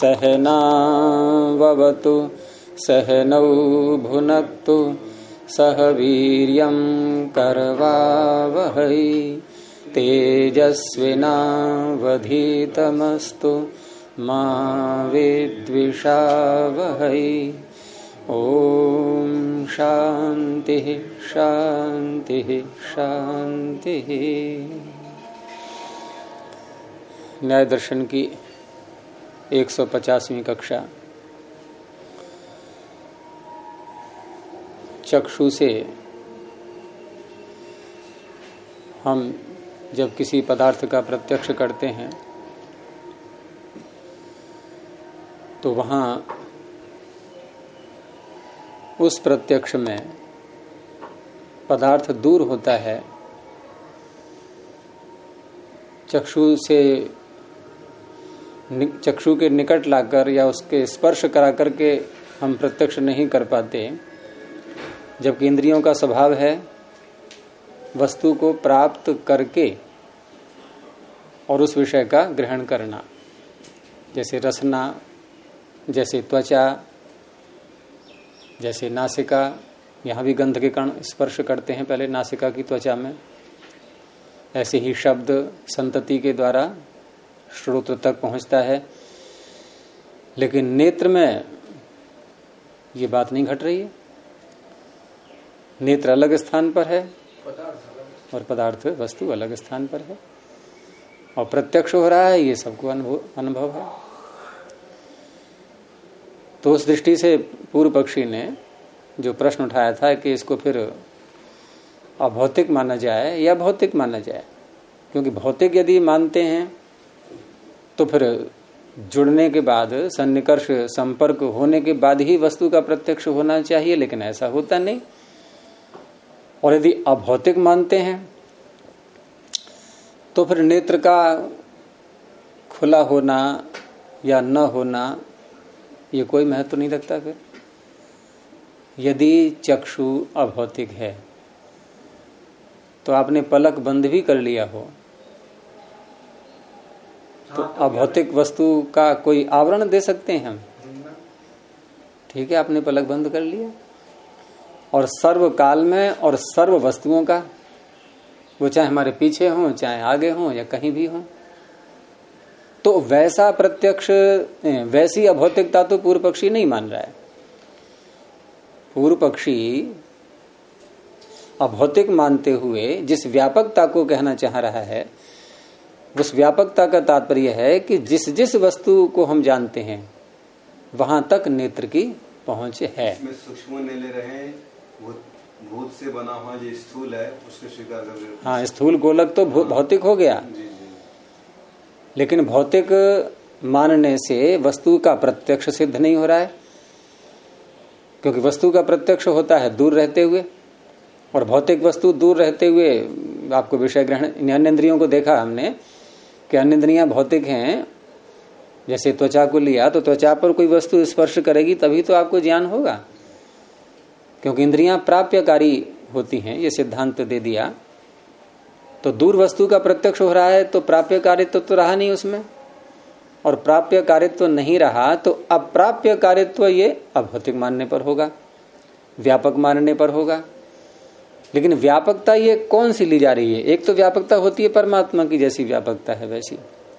सहनावतु सहनौ भुनक्तु सह वीर्यं करवावहै तेजस्विनावधीतमस्तु मा विद्विषावहै। ओम शांति शांति शांति। न्याय दर्शन की 150वीं कक्षा। चक्षु से हम जब किसी पदार्थ का प्रत्यक्ष करते हैं तो वहां उस प्रत्यक्ष में पदार्थ दूर होता है। चक्षु के निकट लाकर या उसके स्पर्श करा करके हम प्रत्यक्ष नहीं कर पाते, जबकि इंद्रियों का स्वभाव है वस्तु को प्राप्त करके और उस विषय का ग्रहण करना। जैसे रसना, जैसे त्वचा, जैसे नासिका, यहाँ भी गंध के कण स्पर्श करते हैं पहले नासिका की त्वचा में। ऐसे ही शब्द संतति के द्वारा श्रोत्र तक पहुंचता है। लेकिन नेत्र में ये बात नहीं घट रही है। नेत्र अलग स्थान पर है और पदार्थ वस्तु अलग स्थान पर है, और प्रत्यक्ष हो रहा है, ये सबको अनुभव है। तो उस दृष्टि से पूर्व पक्षी ने जो प्रश्न उठाया था कि इसको फिर अभौतिक माना जाए या भौतिक माना जाए, क्योंकि भौतिक यदि मानते हैं तो फिर जुड़ने के बाद, सन्निकर्ष संपर्क होने के बाद ही वस्तु का प्रत्यक्ष होना चाहिए, लेकिन ऐसा होता नहीं। और यदि अभौतिक मानते हैं तो फिर नेत्र का खुला होना या न होना ये कोई महत्व नहीं रखता। फिर यदि चक्षु अभौतिक है तो आपने पलक बंद भी कर लिया हो तो अभौतिक वस्तु का कोई आवरण दे सकते हैं हम? ठीक है, आपने पलक बंद कर लिया। और सर्व काल में और सर्व वस्तुओं का, वो चाहे हमारे पीछे हों, चाहे आगे हों या कहीं भी हों, तो वैसा प्रत्यक्ष, वैसी अभौतिकता तो पूर्व पक्षी नहीं मान रहा है। पूर्व पक्षी अभौतिक मानते हुए जिस व्यापकता को कहना चाह रहा है, उस व्यापकता का तात्पर्य है कि जिस जिस वस्तु को हम जानते हैं वहां तक नेत्र की पहुंच है। इसमें सूक्ष्म नहीं ले रहे हैं, वो भूत से बना हुआ जो स्थूल है उसको स्वीकार कर रहे हैं। हाँ, स्थूल गोलक तो भौतिक हो गया। जी। लेकिन भौतिक मानने से वस्तु का प्रत्यक्ष सिद्ध नहीं हो रहा है, क्योंकि वस्तु का प्रत्यक्ष होता है दूर रहते हुए, और भौतिक वस्तु दूर रहते हुए आपको विषय ग्रहण, अन्य इंद्रियों को देखा हमने कि अन्य इंद्रियां भौतिक हैं। जैसे त्वचा को लिया तो त्वचा पर कोई वस्तु स्पर्श करेगी तभी तो आपको ज्ञान होगा, क्योंकि इंद्रियां प्राप्यकारी होती हैं, ये सिद्धांत दे दिया। तो दूर वस्तु का प्रत्यक्ष हो रहा है तो प्राप्य कारित्व तो रहा नहीं उसमें, और प्राप्य कारित्व नहीं रहा तो अप्राप्य कारित्व ये अभौतिक मानने पर होगा, व्यापक मानने पर होगा। लेकिन व्यापकता ये कौन सी ली जा रही है? एक तो व्यापकता होती है परमात्मा की जैसी व्यापकता है वैसी।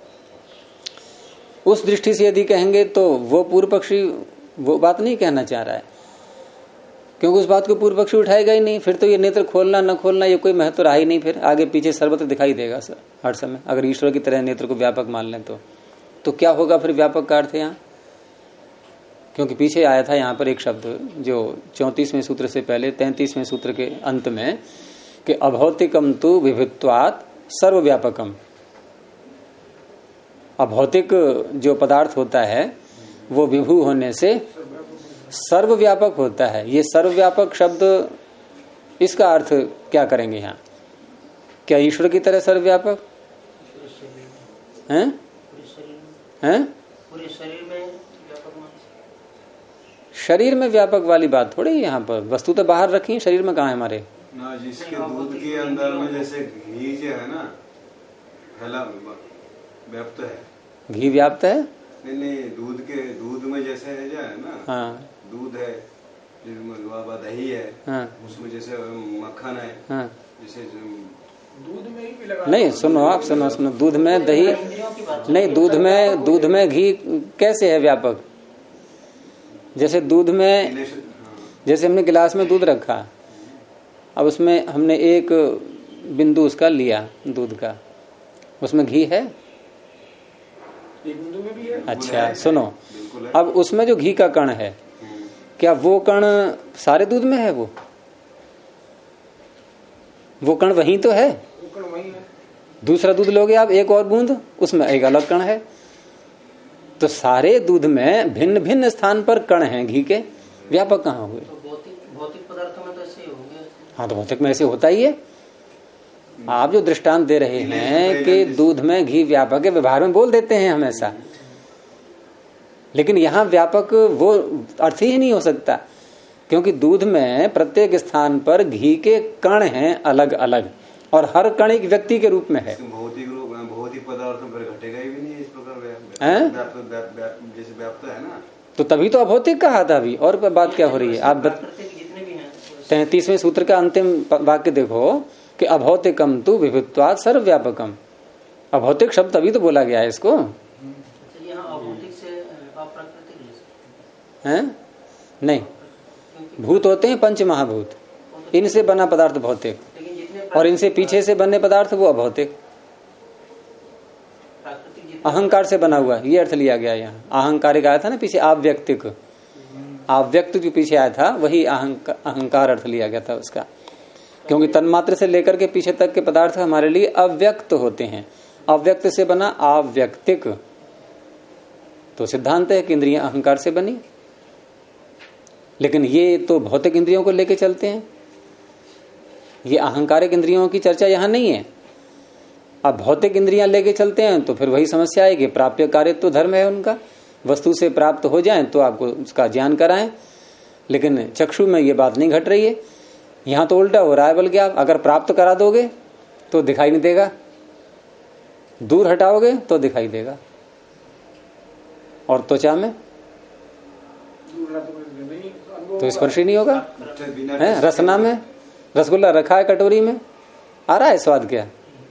उस दृष्टि से यदि कहेंगे तो वो पूर्व पक्षी वो बात नहीं कहना चाह रहा है, क्योंकि उस बात को पूर्व पक्षी उठाएगा ही नहीं। फिर तो ये नेत्र खोलना न खोलना ये कोई महत्व रहा ही नहीं। फिर आगे पीछे सर्वत्र दिखाई देगा सर हर समय। अगर ईश्वर की तरह नेत्र को व्यापक मान लें तो क्या होगा फिर व्यापक का अर्थ यहाँ? क्योंकि पीछे आया था यहाँ पर एक शब्द जो 34वें सूत्र से पहले 33वें सूत्र के अंत में कि अभौतिकम तु विभित्वात् सर्वव्यापकम। अभौतिक जो पदार्थ होता है वो विभू होने से सर्वव्यापक होता है। ये सर्वव्यापक शब्द, इसका अर्थ क्या करेंगे यहाँ? क्या ईश्वर की तरह सर्वव्यापक हैं? पूरे शरीर में व्यापक, शरीर में व्यापक वाली बात थोड़ी है यहाँ पर। वस्तु तो बाहर रखी, शरीर में कहाँ है हमारे? ना, जिसके दूध के अंदर में जैसे घी जो है ना, फैला व्याप्त है। घी व्याप्त है? नहीं, दूध में जैसे है जो है ना, हाँ दूध है, दही है, हाँ उसमें जैसे मक्खन है, हाँ जैसे दूध में ही लगा। नहीं, सुनो आप, सुनो, दूध में दही नहीं, दूध में घी कैसे है व्यापक? जैसे दूध में, जैसे हमने गिलास में दूध रखा, अब उसमें हमने एक बिंदु उसका लिया दूध का, उसमें घी है? एक बिंदु में भी है। अच्छा सुनो, अब उसमें जो घी का कण है, क्या वो कण सारे दूध में है? वो कण वहीं तो है। वो कण वहीं है। दूसरा दूध लोगे आप, एक और बूंद, उसमें एक अलग कण है। तो सारे दूध में भिन्न भिन्न स्थान पर कण हैं घी के, व्यापक कहाँ हुए? तो भौतिक पदार्थों में तो ऐसे ही हो गया। हाँ, तो भौतिक में ऐसे होता ही है। आप जो दृष्टांत दे रहे हैं कि दूध में घी व्यापक है, व्यवहार में बोल देते हैं हमेशा, लेकिन यहाँ व्यापक वो अर्थ ही नहीं हो सकता, क्योंकि दूध में प्रत्येक स्थान पर घी के कण हैं अलग अलग, और हर कण एक व्यक्ति के रूप में है। भौतिक पदार्थों पर घटेगा ही भी नहीं इस प्रकार जैसे व्याप्त है ना, तो तभी तो अभौतिक कहा था अभी, और बात क्या हो रही है? आप 33वें सूत्र का अंतिम वाक्य देखो कि अभौतिकम तु विभुत्वात् सर्वव्यापकम। अभौतिक शब्द तभी तो बोला गया है इसको, हैं? नहीं, भूत होते हैं पंच महाभूत, इनसे बना पदार्थ भौतिक, और इनसे पीछे से बने पदार्थ वो अभौतिक। अहंकार से बना हुआ, ये अर्थ लिया गया यहाँ। अहंकारिक आया था ना पीछे, आव्यक्तिक, आव्यक्त जो पीछे आया था वही अहंकार अर्थ लिया गया था उसका, क्योंकि तन्मात्र से लेकर के पीछे तक के पदार्थ हमारे लिए अव्यक्त होते हैं। अव्यक्त से बना आव्यक्तिक, तो सिद्धांत है कि इंद्रियां अहंकार से बनी, लेकिन ये तो भौतिक इंद्रियों को लेके चलते हैं, ये अहंकारिक इंद्रियों की चर्चा यहाँ नहीं है। अब भौतिक इंद्रियां लेके चलते हैं तो फिर वही समस्या है कि प्राप्य कार्य तो धर्म है उनका, वस्तु से प्राप्त हो जाए तो आपको उसका ज्ञान कराएं, लेकिन चक्षु में ये बात नहीं घट रही है। यहाँ तो उल्टा हो रहा है, बल्कि आप अगर प्राप्त करा दोगे तो दिखाई नहीं देगा, दूर हटाओगे तो दिखाई देगा। और त्वचा में तो स्पर्श ही नहीं होगा, है? रसना में रसगुल्ला रखा है कटोरी में, आ रहा है स्वाद? क्या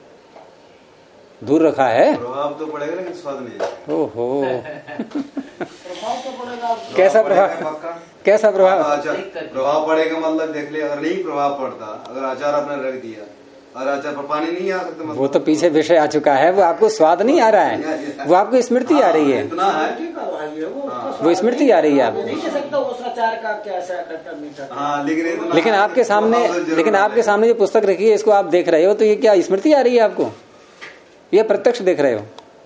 दूर रखा है, प्रभाव तो पड़ेगा लेकिन स्वाद नहीं। ओहो प्रभाव तो पड़ेगा। कैसा प्रभाव? कैसा प्रभाव? प्रभाव पड़ेगा मतलब देख ले, अगर नहीं प्रभाव पड़ता, अगर अचार आपने रख दिया और अचार पर पानी नहीं आ सकता, मतलब वो तो पीछे विषय आ चुका है, वो आपको स्वाद नहीं आ रहा है, वो आपको स्मृति आ रही है, इतना है वो स्मृति आ रही है आपको। लेकिन आपके सामने जो पुस्तक रखी है इसको आप देख रहे हो, तो ये क्या स्मृति आ रही है आपको? ये प्रत्यक्ष देख रहे हो?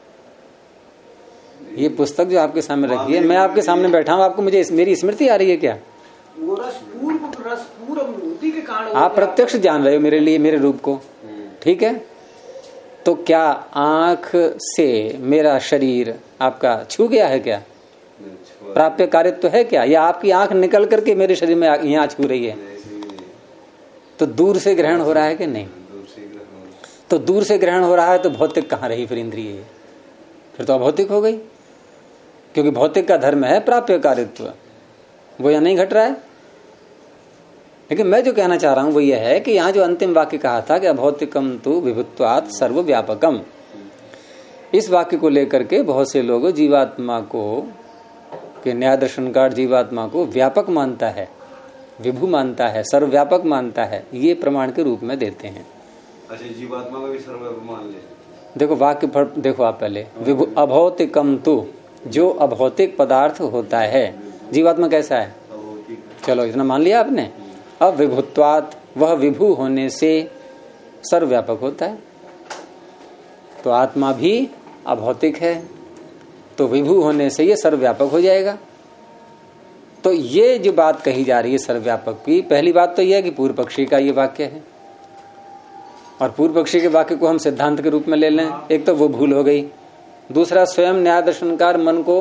ये पुस्तक जो आपके सामने रखी है, मैं आपके सामने बैठा हूँ, आपको मुझे मेरी स्मृति आ रही है क्या? वो रसपूर्व अनुभूति के कारण आप प्रत्यक्ष जान रहे हो मेरे लिए, मेरे रूप को, ठीक है? तो क्या आंख से मेरा शरीर आपका छू गया है क्या? प्राप्य कार्य तो है क्या? या आपकी आंख निकल करके मेरे शरीर में यहाँ छू रही है? तो दूर से ग्रहण हो रहा है कि नहीं? तो दूर से ग्रहण हो रहा है तो भौतिक कहाँ रही फिर इंद्रिय? फिर तो अभौतिक हो गई, क्योंकि भौतिक का धर्म है प्राप्य कारित्व, वो यहाँ नहीं घट रहा है। लेकिन मैं जो कहना चाह रहा हूं वो ये है कि यहाँ जो अंतिम वाक्य कहा था कि अभौतिकम तु विभुत्वात् सर्वव्यापकम, इस वाक्य को लेकर के बहुत से लोग जीवात्मा को, कि न्याय दर्शनकार जीवात्मा को व्यापक मानता है, विभु मानता है, सर्वव्यापक मानता है, ये प्रमाण के रूप में देते हैं। अच्छा, जीवात्मा को भी सर्वव्यापक मान ले? देखो वाक्य पर देखो आप पहले, विभु अभौतिकम तु, जो अभौतिक पदार्थ होता है, जीवात्मा कैसा है? चलो इतना मान लिया आपने। अब विभुत्वात्, वह विभु होने से सर्वव्यापक होता है, तो आत्मा भी अभौतिक है, तो विभु होने से ये सर्वव्यापक हो जाएगा। तो ये जो बात कही जा रही है सर्वव्यापक की, पहली बात तो यह है कि पूर्व पक्षी का ये वाक्य है, और पूर्व पक्षी के वाक्य को हम सिद्धांत के रूप में ले लें, एक तो वो भूल हो गई। दूसरा, स्वयं न्याय दर्शनकार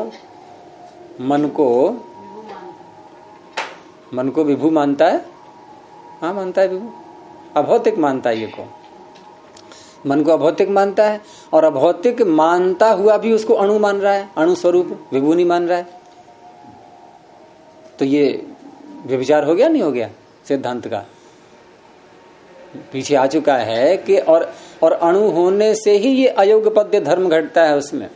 मन को विभु मानता है, हाँ मानता है विभु, अभौतिक मानता है ये को। मन को अभौतिक मानता है और अभौतिक मानता हुआ भी उसको अणु मान रहा है, अणु स्वरूप विभू नहीं मान रहा है। तो ये व्यभिचार हो गया नहीं हो गया सिद्धांत का? पीछे आ चुका है कि और अणु होने से ही ये अयोगपद्य धर्म घटता है उसमें।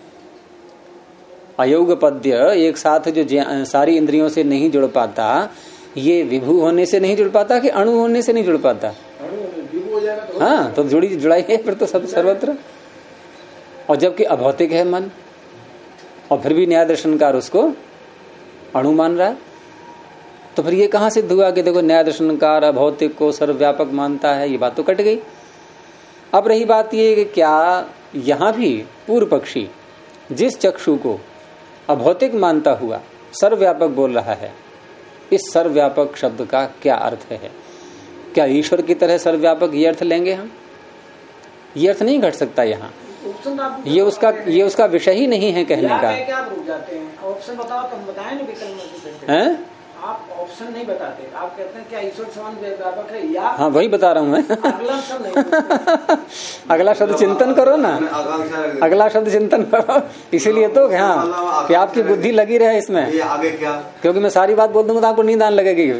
अयोगपद्य एक साथ जो सारी इंद्रियों से नहीं जुड़ पाता, ये विभू होने से नहीं जुड़ पाता कि अणु होने से नहीं जुड़ पाता? हाँ, तो जुड़ाई है फिर तो सब सर्वत्र। और जबकि अभौतिक है मन, और फिर भी न्याय दर्शनकार उसको अणु मान रहा है। तो फिर ये कहां सिद्ध हुआ कि देखो न्याय दर्शनकार अभौतिक को सर्वव्यापक मानता है? ये बात तो कट गई। अब रही बात ये कि क्या यहां भी पूर्व पक्षी जिस चक्षु को अभौतिक मानता हुआ सर्वव्यापक बोल रहा है, इस सर्वव्यापक शब्द का क्या अर्थ है? क्या ईश्वर की तरह सर्वव्यापक ये अर्थ लेंगे हम? ये अर्थ नहीं घट सकता यहाँ। ये उसका विषय ही नहीं है कहने का। क्या रुक जाते हैं? ऑप्शन बताओ, तुम बताए ना विकल्प हैं? आप ऑप्शन नहीं बताते, आप कहते हैं क्या ईश्वर समान व्यापक है, या हाँ वही बता रहा हूँ मैं। अगला शब्द नहीं अगला शब्द चिंतन करो ना, अगला शब्द चिंतन करो। इसीलिए तो हाँ कि आपकी बुद्धि लगी रहे इसमें। आगे क्या? क्योंकि मैं सारी बात बोल दूंगा तो आपको नींद आने लगेगी।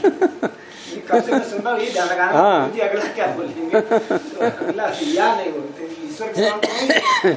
हाँ अगला क्या बोलेंगे, अगला या नहीं बोलते, ईश्वर समान।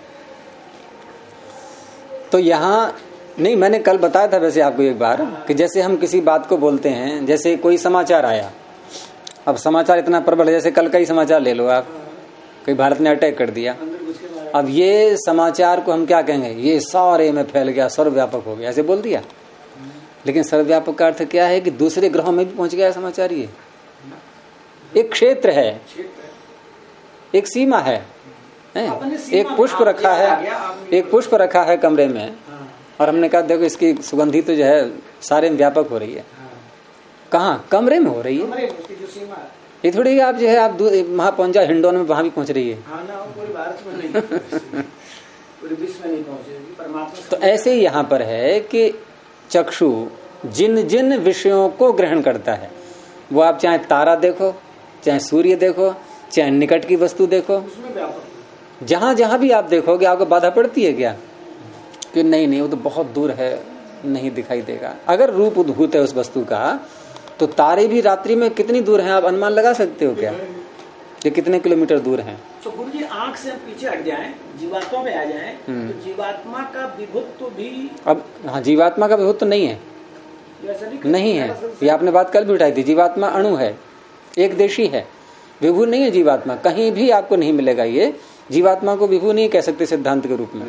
तो यहाँ नहीं, मैंने कल बताया था वैसे आपको एक बार कि जैसे हम किसी बात को बोलते हैं, जैसे कोई समाचार आया, अब समाचार इतना प्रबल है, जैसे कल का ही समाचार ले लो आप, कोई भारत ने अटैक कर दिया। अब ये समाचार को हम क्या कहेंगे? ये सारे में फैल गया, सर्वव्यापक हो गया, ऐसे बोल दिया। लेकिन सर्वव्यापक का अर्थ क्या है कि दूसरे ग्रहों में भी पहुंच गया समाचार। ये एक क्षेत्र है, एक सीमा है, एक पुष्प रखा है, एक पुष्प रखा है कमरे में, और हमने कहा देखो इसकी सुगंधी तो जो है सारे में व्यापक हो रही है। कहाँ? कमरे में हो रही है। ये थोड़ी आप जो है आप वहां पहुंच जाओ, हिंडौन में वहां भी पहुंच रही है। पूरे भारत में नहीं, पूरे विश्व में नहीं पहुंचेगी परमात्मा। तो ऐसे ही यहाँ पर है कि चक्षु जिन जिन विषयों को ग्रहण करता है, वो आप चाहे तारा देखो, चाहे सूर्य देखो, चाहे निकट की वस्तु देखो, जहां जहां भी आप देखोगे आपको बाधा पड़ती है क्या कि नहीं वो तो बहुत दूर है, नहीं दिखाई देगा? अगर रूप उद्भूत है उस वस्तु का, तो तारे भी रात्रि में कितनी दूर हैं आप अनुमान लगा सकते हो क्या? ये कितने किलोमीटर दूर हैं? तो गुरु जी आंख से पीछे हट जाएं, जीवात्मा पे आ जाएं, तो जीवात्मा का विभुत्व भी अब हाँ, जीवात्मा का विभुत्व नहीं है, नहीं है। ये आपने बात कल भी उठाई थी। जीवात्मा अणु है, एक देशी है, विभु नहीं है जीवात्मा। कहीं भी आपको नहीं मिलेगा ये। जीवात्मा को विभु नहीं कह सकते सिद्धांत के रूप में।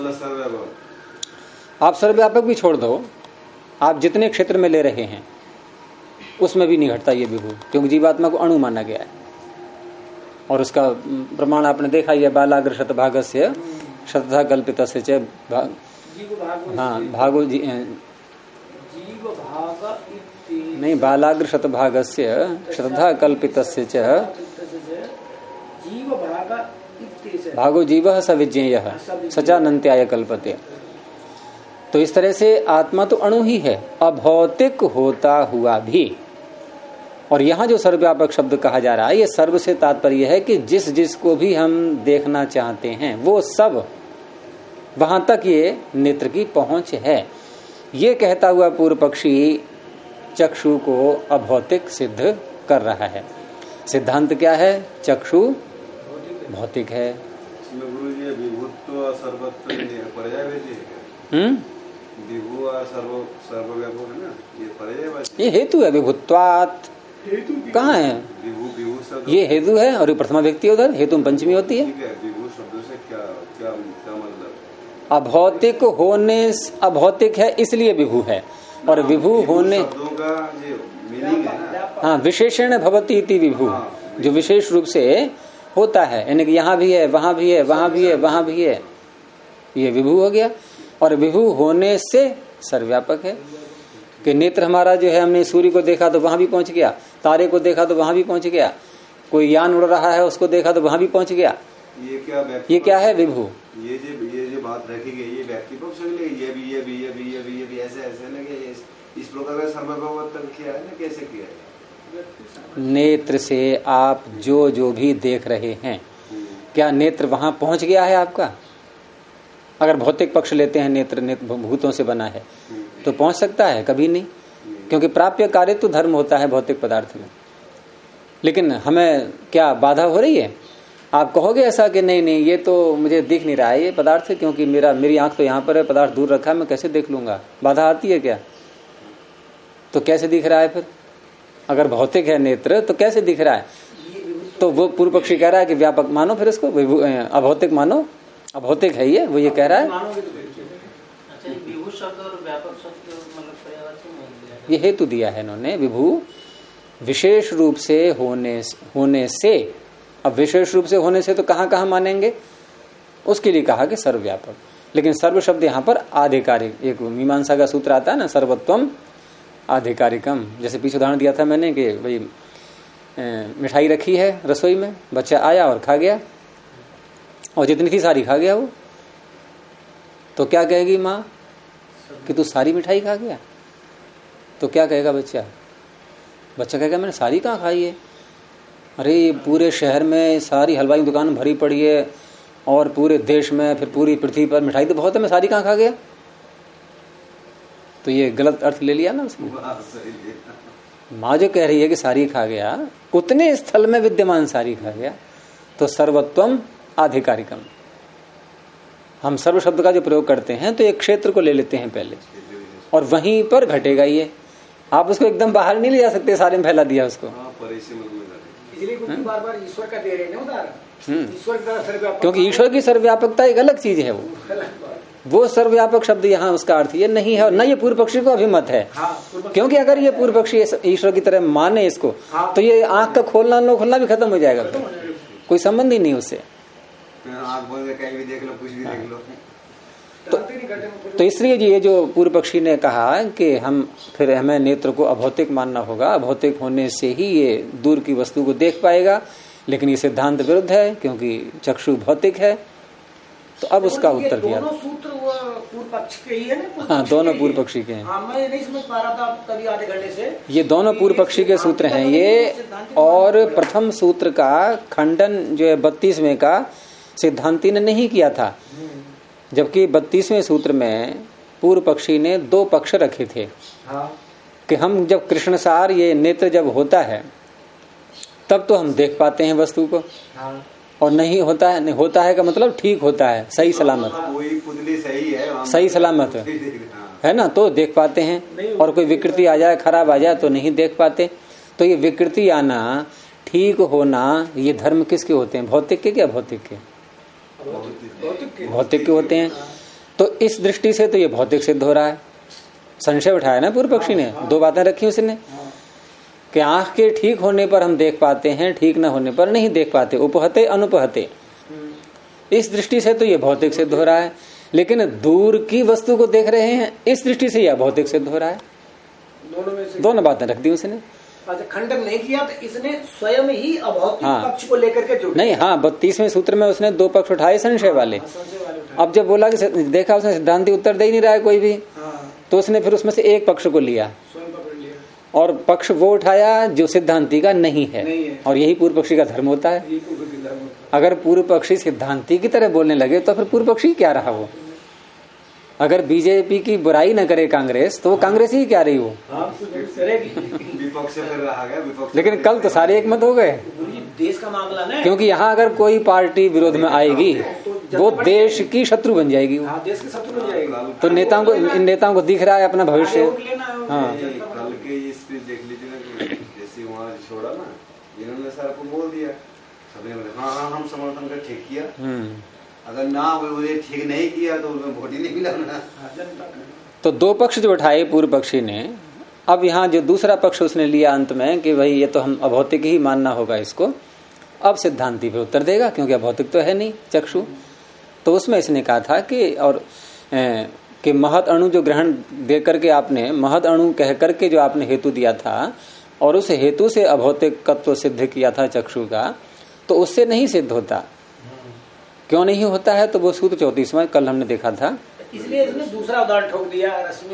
आप सर्वव्यापक भी छोड़ दो, आप जितने क्षेत्र में ले रहे हैं उसमें भी नहीं घटता ये विभु, क्योंकि जीवात्मा को अणु माना गया है। और उसका प्रमाण आपने देखा, यह बालाग्र शतभागस्य श्रद्धा कल्पितस्य च हाँ भागो नहीं, बालाग्र शतभागस्य श्रद्धा कल्पितस्य च भागो जीवः स विज्ञेयः सचानन्त्याय कल्पते। तो इस तरह से आत्मा तो अणु ही है, अभौतिक होता हुआ भी। और यहाँ जो सर्वव्यापक शब्द कहा जा रहा है, ये सर्व से तात्पर्य है कि जिस जिस को भी हम देखना चाहते हैं वो सब वहां तक ये नेत्र की पहुंच है। ये कहता हुआ पूर्व पक्षी चक्षु को अभौतिक सिद्ध कर रहा है। सिद्धांत क्या है? चक्षु भौतिक है। ये हेतु है विभुत्वात्। कहाँ है ये हेतु है? और ये प्रथमा व्यक्ति है, उधर हेतु पंचमी होती है। अभौतिक होने, अभौतिक है इसलिए विभु है, और विभु होने हाँ विशेषण भवति इति विभु, जो विशेष रूप से होता है, यानी कि यहाँ भी है, वहां भी है, वहां भी है, वहां भी है, ये विभु हो गया। और विभु होने से सर्वव्यापक है कि नेत्र हमारा जो है, हमने सूर्य को देखा तो वहां भी पहुंच गया, तारे को देखा तो वहां भी पहुंच गया, कोई यान उड़ रहा है उसको देखा तो वहां भी पहुंच गया। ये क्या है? विभु। ये जो बात रखी गई, ये व्यक्ति पक्ष में ये भी ऐसे लगे, इस प्रकार का सर्वव्यापक किया है ना, कैसे किया है? नेत्र से आप जो जो भी देख रहे हैं क्या नेत्र वहां पहुंच गया है आपका? अगर भौतिक पक्ष लेते हैं, नेत्र भूतों से बना है, तो पहुंच सकता है? कभी नहीं, क्योंकि प्राप्य कार्य तो धर्म होता है भौतिक पदार्थ में। लेकिन हमें क्या बाधा हो रही है? आप कहोगे ऐसा कि नहीं नहीं, ये तो मुझे दिख नहीं रहा है ये पदार्थ, क्योंकि मेरी आंख तो यहाँ पर है, पदार्थ दूर रखा है, मैं कैसे देख लूंगा? बाधा आती है क्या? तो कैसे दिख रहा है फिर? अगर भौतिक है नेत्र तो कैसे दिख रहा है? तो वो पूर्व पक्षी कह रहा है कि व्यापक मानो, फिर इसको अभौतिक मानो, अभौतिक है ये, वो ये कह रहा है। विभू शब्द और व्यापक शब्द मतलब पर्यावाची ये हेतु दिया है इन्होंने, विभू विशेष रूप से होने से। अब विशेष रूप से होने से तो कहाँ कहाँ मानेंगे? उसके लिए कहा कि सर्वव्यापक। लेकिन सर्व शब्द यहाँ पर आधिकारिक, एक मीमांसा का सूत्र आता है ना, सर्वत्वम आधिकारिकम। जैसे पीछे उदाहरण दिया था मैंने कि भाई मिठाई रखी है रसोई में, बच्चा आया और खा गया, और जितनी थी सारी खा गया वो, तो क्या कहेगी माँ कि तू सारी मिठाई खा गया? तो क्या कहेगा बच्चा? बच्चा कहेगा मैंने सारी कहाँ खाई है? अरे पूरे शहर में सारी हलवाई दुकान भरी पड़ी है, और पूरे देश में, फिर पूरी पृथ्वी पर मिठाई तो बहुत है, मैं सारी कहाँ खा गया? तो ये गलत अर्थ ले लिया ना उसने। माँ जो कह रही है कि सारी खा गया, उतने स्थल में विद्यमान सारी खा गया, तो सर्वत्वम आधिकारिकम। हम सर्व शब्द का जो प्रयोग करते हैं तो एक क्षेत्र को ले लेते हैं पहले, और वहीं पर घटेगा ये। आप उसको एकदम बाहर नहीं ले जा सकते, सारे में फैला दिया उसको। इसलिए बार बार ईश्वर का दे रहे हैं उदाहरण, ईश्वर का सर्वव्यापक, क्योंकि ईश्वर की सर्वव्यापकता एक अलग चीज है। वो सर्वव्यापक शब्द यहाँ उसका अर्थ ये नहीं है, और न ये पूर्व पक्षी को अभिमत है। क्योंकि अगर ये पूर्व पक्षी ईश्वर की तरह माने इसको, तो ये आंख का खोलना न खोलना भी खत्म हो जाएगा, कोई संबंध ही नहीं उससे। कहीं भी देख लो, कुछ भी देख लो। तो इसलिए ये जो पूर्व पक्षी ने कहा कि हमें नेत्र को अभौतिक मानना होगा, अभौतिक होने से ही ये दूर की वस्तु को देख पाएगा। लेकिन ये सिद्धांत विरुद्ध है, क्योंकि चक्षु भौतिक है। तो अब उसका उत्तर दिया। दोनों सूत्र पूर्व पक्ष के ही है ना? हाँ, दोनों पूर्व पक्षी के हैं। हाँ, मैं नहीं समझ पा रहा था तभी आधे घंटे से। ये दोनों पूर्व पक्षी के सूत्र हैं ये, और प्रथम सूत्र का खंडन जो है 32वें का सिद्धांती ने नहीं किया था, जबकि 32वें सूत्र में पूर्व पक्षी ने 2 पक्ष रखे थे। हाँ। कि हम जब कृष्णसार ये नेत्र जब होता है तब तो हम देख पाते हैं वस्तु को। हाँ। और नहीं होता है, नहीं होता है का मतलब ठीक होता है, सही सलामत, कोई पुतली सही है, सही सलामत है ना, तो देख पाते हैं। और कोई विकृति आ जाए, खराब आ जाए तो नहीं देख पाते। तो ये विकृति आना, ठीक होना, ये धर्म किसके होते हैं? भौतिक के क्या भौतिक के? भौतिक के होते हैं। तो इस दृष्टि से तो ये भौतिक सिद्ध हो रहा है। संशय उठाया ना पूर्व पक्षी ने, 2 बातें रखी उसने कि आंख के ठीक होने पर हम देख पाते हैं, ठीक न होने पर नहीं देख पाते, उपहते अनुपहते। इस दृष्टि से तो ये भौतिक सिद्ध हो रहा है। लेकिन दूर की वस्तु को देख रहे हैं, इस दृष्टि से यह भौतिक सिद्ध हो रहा है। दोनों बातें रख दी उसने। अच्छा, खंडन नहीं किया तो इसने स्वयं ही अभौतिक पक्ष को लेकर के जोड़ा। नहीं, हाँ, 32वें सूत्र में उसने 2 पक्ष उठाए संशय वाले। अब जब बोला कि देखा उसने सिद्धांति उत्तर दे ही नहीं रहा है कोई भी, तो उसने फिर उसमें से एक पक्ष को लिया, और पक्ष वो उठाया जो सिद्धांति का नहीं है। और यही पूर्व पक्षी का धर्म होता है। अगर पूर्व पक्षी सिद्धांति की तरह बोलने लगे तो फिर पूर्व पक्षी क्या रहा वो? अगर बीजेपी की बुराई न करे कांग्रेस, तो वो कांग्रेस ही क्या रही वो? विपक्ष रहा गया, विपक्ष। लेकिन कल तो सारे एक मत हो गए। देश का मामला ना, क्योंकि यहाँ अगर कोई पार्टी विरोध में आएगी वो देश की शत्रु बन जाएगी। हाँ, देश की शत्रु बन जाएगी। तो नेताओं को, इन नेताओं को दिख रहा है अपना भविष्य। हाँ, कल के स्पीच देख लीजिए ना, जैसे वहाँ छोड़ा ना, इन्होंने सर को बोल दिया, सबने बोले हाँ हम समर्थन कर ठीक किया। अगर ना वो ठीक नहीं किया तो उन्हें वोट ही नहीं मिला ना। तो 2 पक्ष जो उठाए पूर्व पक्षी ने, अब यहाँ जो दूसरा पक्ष उसने लिया अंत में कि भाई ये तो हम अभौतिक ही मानना होगा इसको। अब सिद्धांति पे उत्तर देगा, क्योंकि अभौतिक तो है नहीं चक्षु। तो उसमें इसने कहा था कि महद अणु जो ग्रहण दे करके आपने, महद अणु कह करके जो आपने हेतु दिया था, और उस हेतु से अभौतिकत्व सिद्ध किया था चक्षु का, तो उससे नहीं सिद्ध होता। क्यों नहीं होता है? तो वो सूत्र 34वां कल हमने देखा था। इसलिए इसने दूसरा उदाहरण ठोक दिया, रश्मि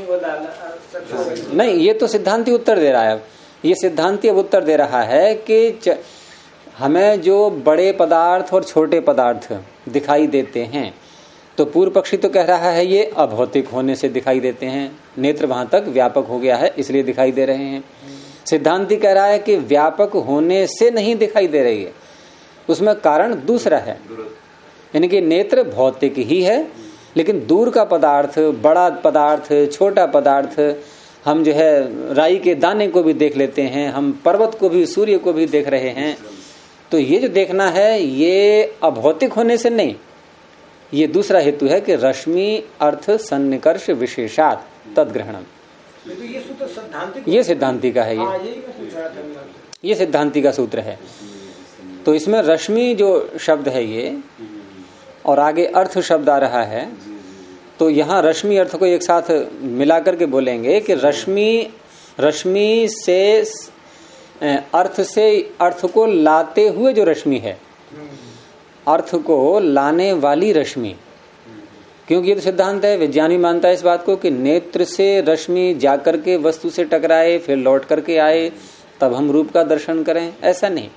नहीं, ये तो सिद्धांति उत्तर दे रहा है। ये सिद्धांति अब उत्तर दे रहा है कि हमें जो बड़े पदार्थ और छोटे पदार्थ दिखाई देते हैं, तो पूर्व पक्षी तो कह रहा है ये अभौतिक होने से दिखाई देते हैं, नेत्र वहां तक व्यापक हो गया है इसलिए दिखाई दे रहे हैं। सिद्धांती कह रहा है कि व्यापक होने से नहीं दिखाई दे रही है, उसमें कारण दूसरा है, यानी कि नेत्र भौतिक ही है, लेकिन दूर का पदार्थ, बड़ा पदार्थ, छोटा पदार्थ, हम जो है राई के दाने को भी देख लेते हैं, हम पर्वत को भी, सूर्य को भी देख रहे हैं। तो ये जो देखना है ये अभौतिक होने से नहीं, ये दूसरा हेतु है कि रश्मि अर्थ सन्निकर्ष विशेषात तद्ग्रहणम। ये सूत्र सिद्धांति, ये सिद्धांति का है, ये सिद्धांति का सूत्र है। तो इसमें रश्मि जो शब्द है ये, और आगे अर्थ शब्द आ रहा है, तो यहाँ रश्मि अर्थ को एक साथ मिला करके बोलेंगे कि रश्मि से अर्थ से अर्थ को लाते हुए जो रश्मि है, अर्थ को लाने वाली रश्मि, क्योंकि ये तो सिद्धांत है, विज्ञानी मानता है इस बात को कि नेत्र से रश्मि जाकर के वस्तु से टकराए, फिर लौट करके आए, तब हम रूप का दर्शन करें। ऐसा नहीं,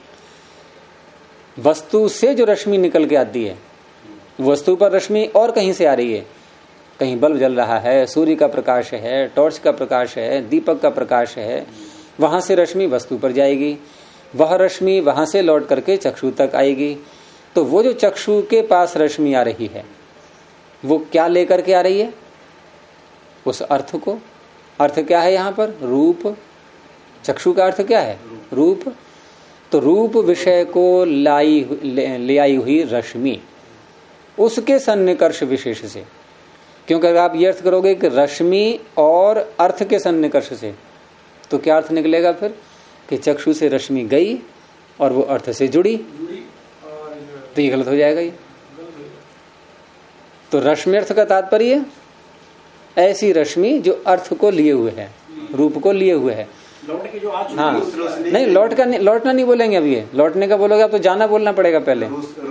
वस्तु से जो रश्मि निकल के आती है, वस्तु पर रश्मि और कहीं से आ रही है, कहीं बल्ब जल रहा है, सूर्य का प्रकाश है, टॉर्च का प्रकाश है, दीपक का प्रकाश है, वहां से रश्मि वस्तु पर जाएगी, वह रश्मि वहां से लौट करके चक्षु तक आएगी। तो वो जो चक्षु के पास रश्मि आ रही है, वो क्या लेकर के आ रही है? उस अर्थ को। अर्थ क्या है यहाँ पर? रूप। चक्षु का अर्थ क्या है? रूप। तो रूप विषय को ले आई हुई रश्मि, उसके सन्निकर्ष विशेष से। क्योंकि अगर आप ये अर्थ करोगे कि रश्मि और अर्थ के सन्निकर्ष से, तो क्या अर्थ निकलेगा फिर? कि चक्षु से रश्मि गई और वो अर्थ से जुड़ी, तो ये गलत हो जाएगा। ये तो रश्मि अर्थ का तात्पर्य ऐसी रश्मि जो अर्थ को लिए हुए है, रूप को लिए हुए है। लौट के जो आ चुकी हाँ, नहीं लौटना नहीं बोलेंगे अब। ये लौटने का बोलोगे अब तो जाना बोलना पड़ेगा पहले।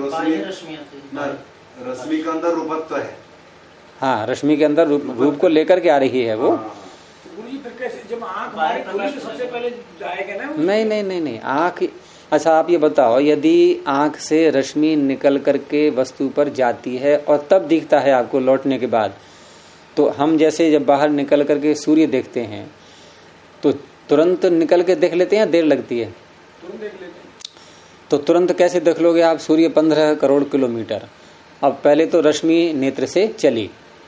रश्मि के अंदर रूपत्व है। हाँ, रश्मि के अंदर रूप को लेकर के आ रही है वो। गुरुजी फिर कैसे, जब आंख हमारी खुली तो सबसे पहले जाएगा ना? नहीं, आंख। अच्छा आप ये बताओ, यदि आंख से रश्मि निकल करके वस्तु पर जाती है और तब दिखता है आपको लौटने के बाद, तो हम जैसे जब बाहर निकल करके सूर्य देखते हैं तो तुरंत निकल के देख लेते हैं, देर लगती है? तुरंत देख लेते हैं। तो तुरंत कैसे देख लोगे आप? सूर्य 15 करोड़ किलोमीटर। अब पहले तो रश्मि नेत्र से चली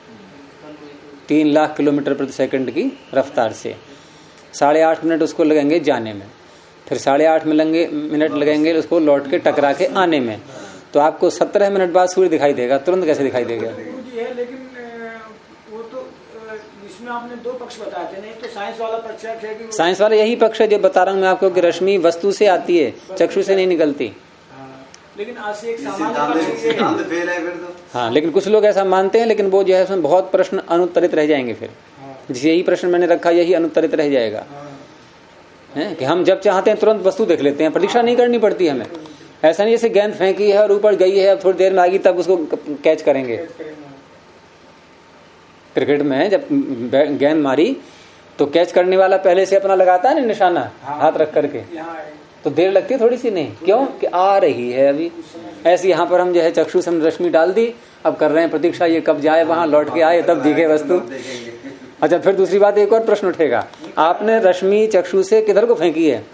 3 लाख किलोमीटर प्रति सेकंड की रफ्तार से, 8.5 मिनट उसको लगेंगे जाने में, फिर 8.5 मिनट लगेंगे उसको लौट के टकरा के आने में। तो आपको 17 मिनट बाद सूर्य दिखाई देगा, तुरंत कैसे दिखाई देगा? लेकिन वो तो इसमें आपने 2 पक्ष बताए थे, नहीं तो साइंस वाला पक्ष है कि साइंस वाला यही पक्ष है जो बता रहा हूँ मैं आपको कि रश्मि वस्तु से आती है, चक्षु से नहीं निकलती। लेकिन आज से एक सामान्य फेल है फिर तो। हाँ, लेकिन कुछ लोग ऐसा मानते हैं, लेकिन वो जो है उसमें बहुत प्रश्न अनुत्तरित रह जाएंगे। फिर जिसे यही प्रश्न मैंने रखा यही अनुत्तरित रह जाएगा, है कि हम जब चाहते हैं तुरंत वस्तु देख लेते हैं, प्रतीक्षा नहीं करनी पड़ती हमें। ऐसा नहीं जैसे गेंद फेंकी है और ऊपर गई है, अब थोड़ी देर में आएगी तब उसको कैच करेंगे। क्रिकेट में जब गेंद मारी तो कैच करने वाला पहले से अपना लगाता है ना निशाना, हाथ रख करके, तो देर लगती है थोड़ी सी। नहीं, क्यों? कि आ रही है अभी। ऐसे यहाँ पर हम जो है चक्षु से रश्मि डाल दी, अब कर रहे हैं प्रतीक्षा ये कब जाए, वहां लौट के आए तब दिखे वस्तु। अच्छा, फिर दूसरी बात एक और प्रश्न उठेगा, आपने रश्मि चक्षु से किधर को फेंकी है?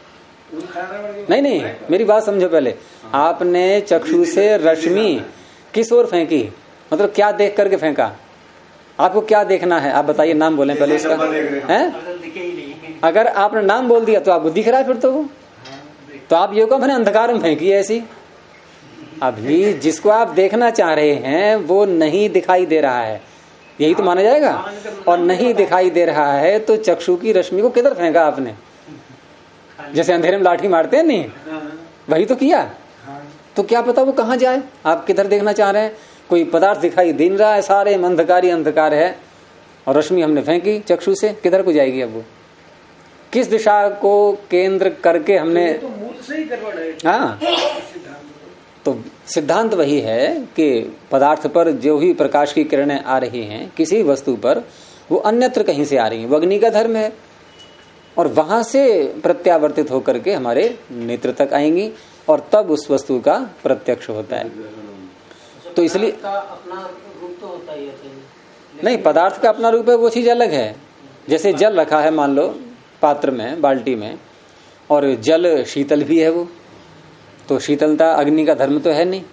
नहीं, मेरी बात समझो पहले। आपने चक्षु से रश्मि किस ओर फेंकी, मतलब क्या देख करके फेंका? आपको क्या देखना है आप बताइए, नाम बोलें पहले इसका, है? अगर आपने नाम बोल दिया तो आपको दिख रहा है, फिर तो आप ये को मैंने अंधकार में फेंकी है ऐसी। अभी जिसको आप देखना चाह रहे हैं वो नहीं दिखाई दे रहा है, यही तो माना जाएगा। और नहीं दिखाई दे रहा है तो चक्षु की रश्मि को किधर फेंका आपने? जैसे अंधेरे में लाठी मारते हैं, नहीं वही तो किया। तो क्या पता वो कहाँ जाए, आप किधर देखना चाह रहे हैं? कोई पदार्थ दिखाई दे रहा है, सारे अंधकार है, और रश्मि हमने फेंकी चक्षु से, किधर को जाएगी? अब वो किस दिशा को केंद्र करके हमने, तो मूल से ही गड़बड़ है। हाँ, तो सिद्धांत वही है कि पदार्थ पर जो भी प्रकाश की किरणें आ रही हैं किसी वस्तु पर, वो अन्यत्र कहीं से आ रही हैं। वो अग्नि का धर्म है, और वहां से प्रत्यावर्तित होकर के हमारे नेत्र तक आएंगी और तब उस वस्तु का प्रत्यक्ष होता है। तो इसलिए अपना रूप तो होता ही है, नहीं, पदार्थ का अपना रूप है, वो चीज अलग है। जैसे जल रखा है मान लो पात्र में, बाल्टी में, और जल शीतल भी है, वो तो शीतलता अग्नि का धर्म तो है नहीं।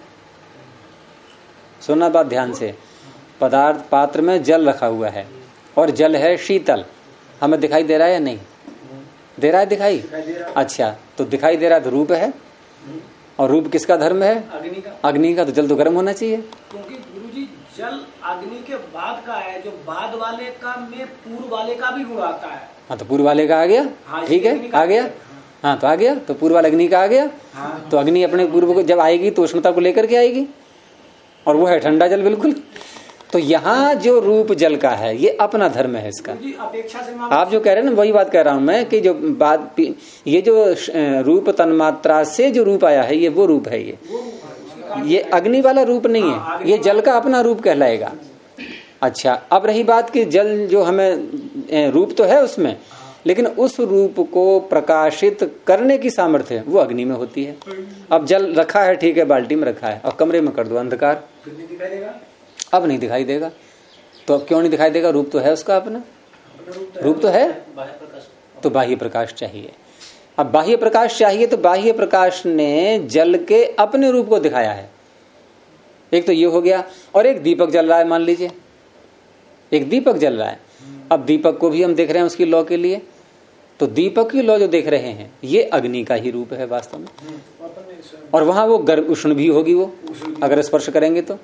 सुनना बात ध्यान से, पदार्थ पात्र में जल रखा हुआ है और जल है शीतल, हमें दिखाई दे रहा है या नहीं दे रहा है? दिखाई अच्छा, तो दिखाई दे रहा है तो रूप है, और रूप किसका धर्म है? अग्नि का। तो जल तो गर्म होना चाहिए, क्योंकि गुरुजी जल अग्नि के बाद का है, जो बाद वाले का में पूर्व वाले का भी गुण आता है। हाँ, तो पूर्व वाले का आ गया, ठीक है, आ गया। हाँ, तो आ गया, तो पूर्व वाले अग्नि का आ गया। तो अग्नि अपने पूर्व को जब आएगी तो उष्णता को लेकर के आएगी, और वो है ठंडा जल बिल्कुल। तो यहाँ जो रूप जल का है ये अपना धर्म है इसका। अपेक्षा से आप जो कह रहे हैं ना वही बात कह रहा हूं मैं, कि जो बात ये जो रूप तन्मात्रा से जो रूप आया है ये वो रूप है, ये अग्नि वाला रूप नहीं है, ये जल का अपना रूप कहलाएगा। अच्छा, अब रही बात कि जल जो हमें रूप तो है उसमें, लेकिन उस रूप को प्रकाशित करने की सामर्थ्य वो अग्नि में होती है। अब जल रखा है, ठीक है, बाल्टी में रखा है, और कमरे में कर दो अंधकार, अब नहीं दिखाई देगा। तो अब क्यों नहीं दिखाई देगा? रूप तो है उसका अपना, रूप तो है, तो बाह्य प्रकाश चाहिए। अब बाह्य प्रकाश चाहिए तो बाह्य प्रकाश ने जल के अपने रूप को दिखाया है। एक तो ये हो गया, और एक दीपक जल रहा है, मान लीजिए एक दीपक जल रहा है। अब दीपक को भी हम देख रहे हैं उसकी लौ के लिए, तो दीपक की लौ जो देख रहे हैं ये अग्नि का ही रूप है वास्तव में, और वहां वो गर्म उष्ण भी होगी, वो अगर स्पर्श करेंगे तो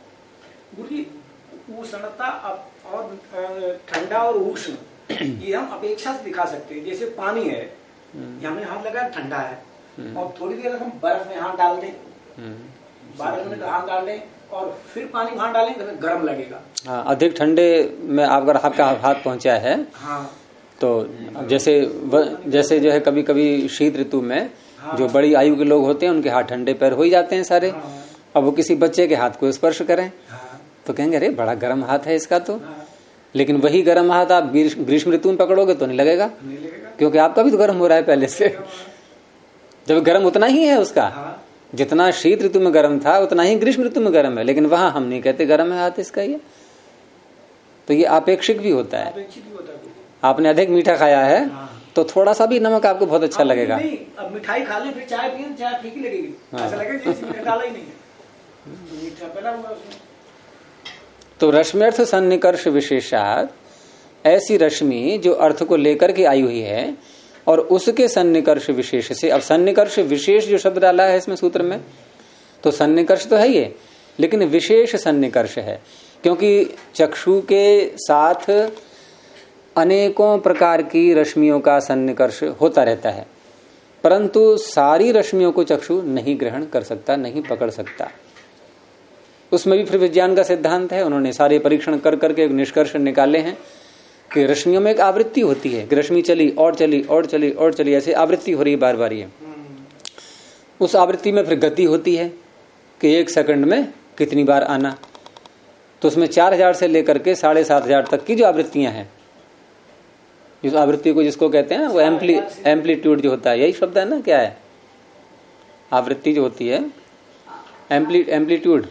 उष्णता और ठंडा और उष्ण ये हम अपेक्षा से दिखा सकते हैं। जैसे पानी है, ये हमने हाथ लगाया ठंडा है, और थोड़ी देर हम बर्फ में हाथ डाल दें, 12 मिनट हाथ डाल दें, और फिर पानी हाथ डालेंगे तो गर्म लगेगा। हाँ, अधिक ठंडे में अगर आपका हाथ पहुंचा है, हाँ, तो जैसे जो है कभी कभी शीत ऋतु में जो बड़ी आयु के लोग होते हैं उनके हाथ ठंडे पैर हो ही जाते हैं सारे। अब वो किसी बच्चे के हाथ को स्पर्श करें तो कहेंगे अरे बड़ा गर्म हाथ है इसका, तो लेकिन वही गर्म हाथ आप ग्रीष्म ऋतु में पकड़ोगे तो नहीं लगेगा, क्योंकि आपका भी तो गर्म हो रहा है पहले से। जब गर्म उतना ही है उसका, जितना शीत ऋतु में गर्म था उतना ही ग्रीष्म ऋतु में गर्म है, लेकिन वहां हम नहीं कहते गर्म है हाथ इसका ये। तो ये अपेक्षिक भी होता है। आपने अधिक मीठा खाया है तो थोड़ा सा भी नमक आपको बहुत अच्छा लगेगा। अब मिठाई खा ले फिर चाय पिए, चाय फीकी लगेगी, ऐसा लगेगा जैसे मीठा डाला ही नहीं है, मीठा पहला हुआ उसमें। तो रश्म्यर्थ सन्निकर्ष विशेषात, ऐसी रश्मि जो अर्थ को लेकर के आई हुई है और उसके सन्निकर्ष विशेष से। अब सन्निकर्ष विशेष जो शब्द डाला है इसमें सूत्र में, तो सन्निकर्ष तो है ये, लेकिन विशेष सन्निकर्ष है, क्योंकि चक्षु के साथ अनेकों प्रकार की रश्मियों का सन्निकर्ष होता रहता है, परंतु सारी रश्मियों को चक्षु नहीं ग्रहण कर सकता, नहीं पकड़ सकता। उसमें भी फिर विज्ञान का सिद्धांत है, उन्होंने सारे परीक्षण कर करके निष्कर्ष निकाले हैं कि रश्मियों में एक आवृत्ति होती है कि रश्मि चली और चली और चली और चली, ऐसे आवृत्ति हो रही बार बार ये। उस आवृत्ति में फिर गति होती है कि 1 सेकंड में कितनी बार आना। तो उसमें 4000 से लेकर के 7500 तक की जो आवृत्तियां हैं, जिस आवृत्ति को जिसको कहते हैं वो एम्पलीट्यूड जो होता है, यही शब्द है ना, क्या है आवृत्ति जो होती है? एम्पलीट्यूड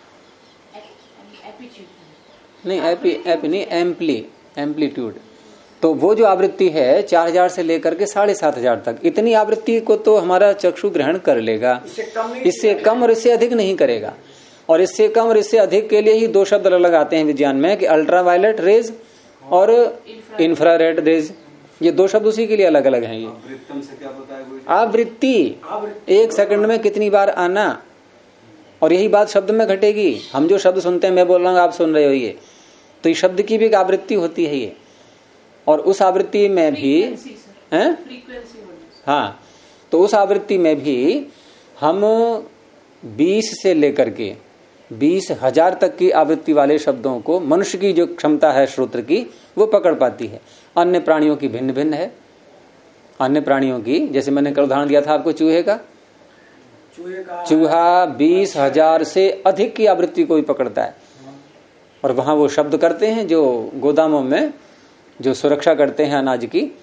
नहीं, एम्पलीट्यूड। तो वो जो आवृत्ति है 4000 से लेकर के 7500 तक, इतनी आवृत्ति को तो हमारा चक्षु ग्रहण कर लेगा, इससे कम और इससे अधिक नहीं करेगा। और इससे कम और इससे अधिक के लिए ही 2 शब्द लगाते हैं विज्ञान में कि अल्ट्रावायलेट रेज और इंफ्रारेड रेज, ये 2 शब्द उसी के लिए अलग अलग हैं। ये आवृत्ति 1 सेकंड में कितनी बार आना, और यही बात शब्द में घटेगी। हम जो शब्द सुनते हैं, मैं बोल रहा हूँ आप सुन रहे हो, ये तो इस शब्द की भी एक आवृत्ति होती है ये, और उस आवृत्ति में भी हैं, हाँ, तो उस आवृत्ति में भी हम 20 से लेकर के 20,000 तक की आवृत्ति वाले शब्दों को मनुष्य की जो क्षमता है श्रोत्र की वो पकड़ पाती है। अन्य प्राणियों की भिन्न भिन्न है। अन्य प्राणियों की, जैसे मैंने कल उदाहरण दिया था आपको चूहे का, चूहा 20,000 से अधिक की आवृत्ति को भी पकड़ता है, और वहां वो शब्द करते हैं जो गोदामों में जो सुरक्षा करते हैं अनाज की,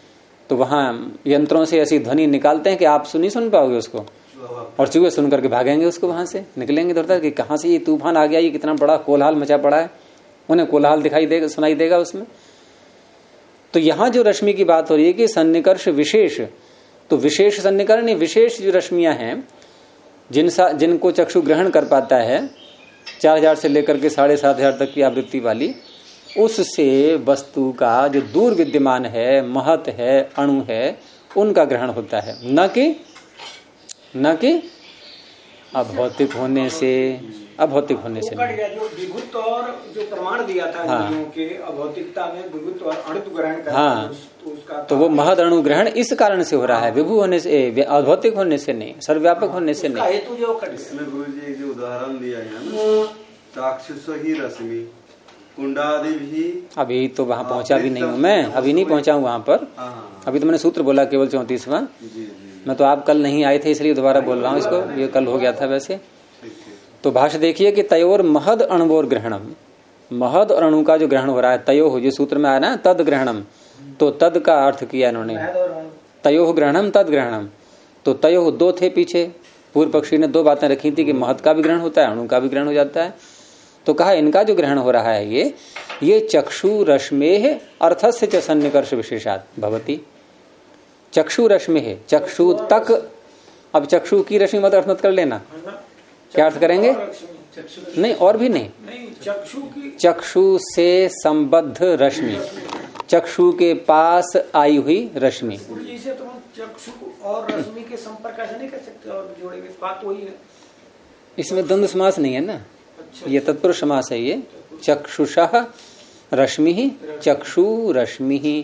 तो वहां यंत्रों से ऐसी ध्वनि निकालते हैं कि आप नहीं सुन पाओगे उसको, और चूहे सुन करके भागेंगे उसको, वहां से निकलेंगे इधर कि कहां से ये तूफान आ गया, ये कितना बड़ा कोलाहल मचा पड़ा है, उन्हें कोलाहल दिखाई देगा, सुनाई देगा उसमें। तो यहां जो रश्मि की बात हो रही है कि सन्निकर्ष विशेष, तो विशेष सन्निकर्ष नहीं, विशेष जो रश्मियां हैं जिनको चक्षु ग्रहण कर पाता है 4000 से लेकर के 7500 तक की आवृत्ति वाली, उससे वस्तु का जो दूर विद्यमान है, महत है, अणु है, उनका ग्रहण होता है, न कि अभौतिक होने से, अभौतिक होने से नहीं। जो विभुत्व और जो प्रमाण दिया था इंद्रियों के अभौतिकता में विभुत्व और अणुत्व ग्रहण करना, हाँ, तो वो महद अणु ग्रहण इस कारण से हो रहा है, विभु होने से, अभौतिक होने से नहीं, सर्वव्यापक होने से नहीं। हेतु जो इसमें गुरुजी जो उदाहरण दिया है ना, चाक्षुष ही रश्मि कुंडादि भी, अभी तो वहां पहुंचा भी नहीं हूँ मैं, अभी नहीं पहुंचा हूँ वहां पर, अभी तो मैंने सूत्र बोला केवल 34वां। मैं तो आप कल नहीं आए थे इसलिए दोबारा बोल रहा हूँ इसको, ये कल हो गया था वैसे। तो भाष्य देखिए कि तयोर महद अणुवोर ग्रहणम, महद और अणु का जो ग्रहण हो रहा है, तयो हो, जो सूत्र में आया ना तद ग्रहणम, तो तद का अर्थ किया इन्होंने, तयो ग्रहणम तद ग्रहणम। तो तयो दो थे पीछे, पूर्व पक्षी ने दो बातें रखी थी कि महद का भी ग्रहण होता है, अणु का भी ग्रहण हो जाता है। तो कहा इनका जो ग्रहण हो रहा है ये चक्षु रश्मेह अर्थस्य च सन्निकर्ष विशेषात भवति। चक्षु रश्मेह, चक्षु तक, अब चक्षु की रश्मि मत अर्थ मत कर लेना, क्या अर्थ करेंगे? नहीं, और भी नहीं, चक्षु से संबद्ध रश्मि, चक्षु के पास आई हुई रश्मि। चक्षु और रश्मि के संपर्क ऐसे नहीं कर सकते, और जोड़ेंगे बात वही है। इसमें द्वंद्व समास नहीं है ना, ये तत्पुरुष समास है। ये चक्षुषः रश्मि, चक्षु रश्मि,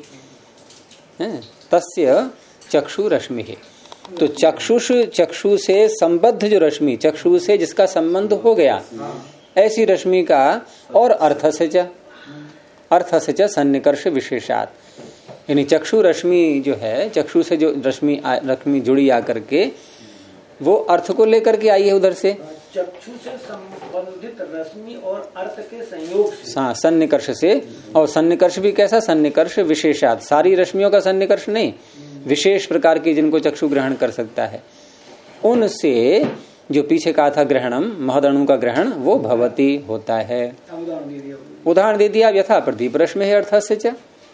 तस्य चक्षु रश्मि। तो चक्षुष, चक्षु से संबद्ध जो रश्मि, चक्षु से जिसका संबंध हो गया, ऐसी रश्मि का, और अर्थ से च सन्निकर्ष विशेषात, यानी चक्षु रश्मि जो है, चक्षु से जो रश्मि जुड़ी आकर के वो अर्थ को लेकर के आई है उधर से, चक्षु से संबंधित रश्मि और अर्थ के संयोग से, हाँ, सन्निकर्ष से। और सन्निकर्ष भी कैसा? सन्निकर्ष विशेषात, सारी रश्मियों का सन्निकर्ष नहीं, विशेष प्रकार की जिनको चक्षु ग्रहण कर सकता है, उनसे जो पीछे कहा था ग्रहणम, महदणु का ग्रहण, वो भवती होता है। उदाहरण दे दिया, यथा प्रदीप रश्मि है अर्थ से,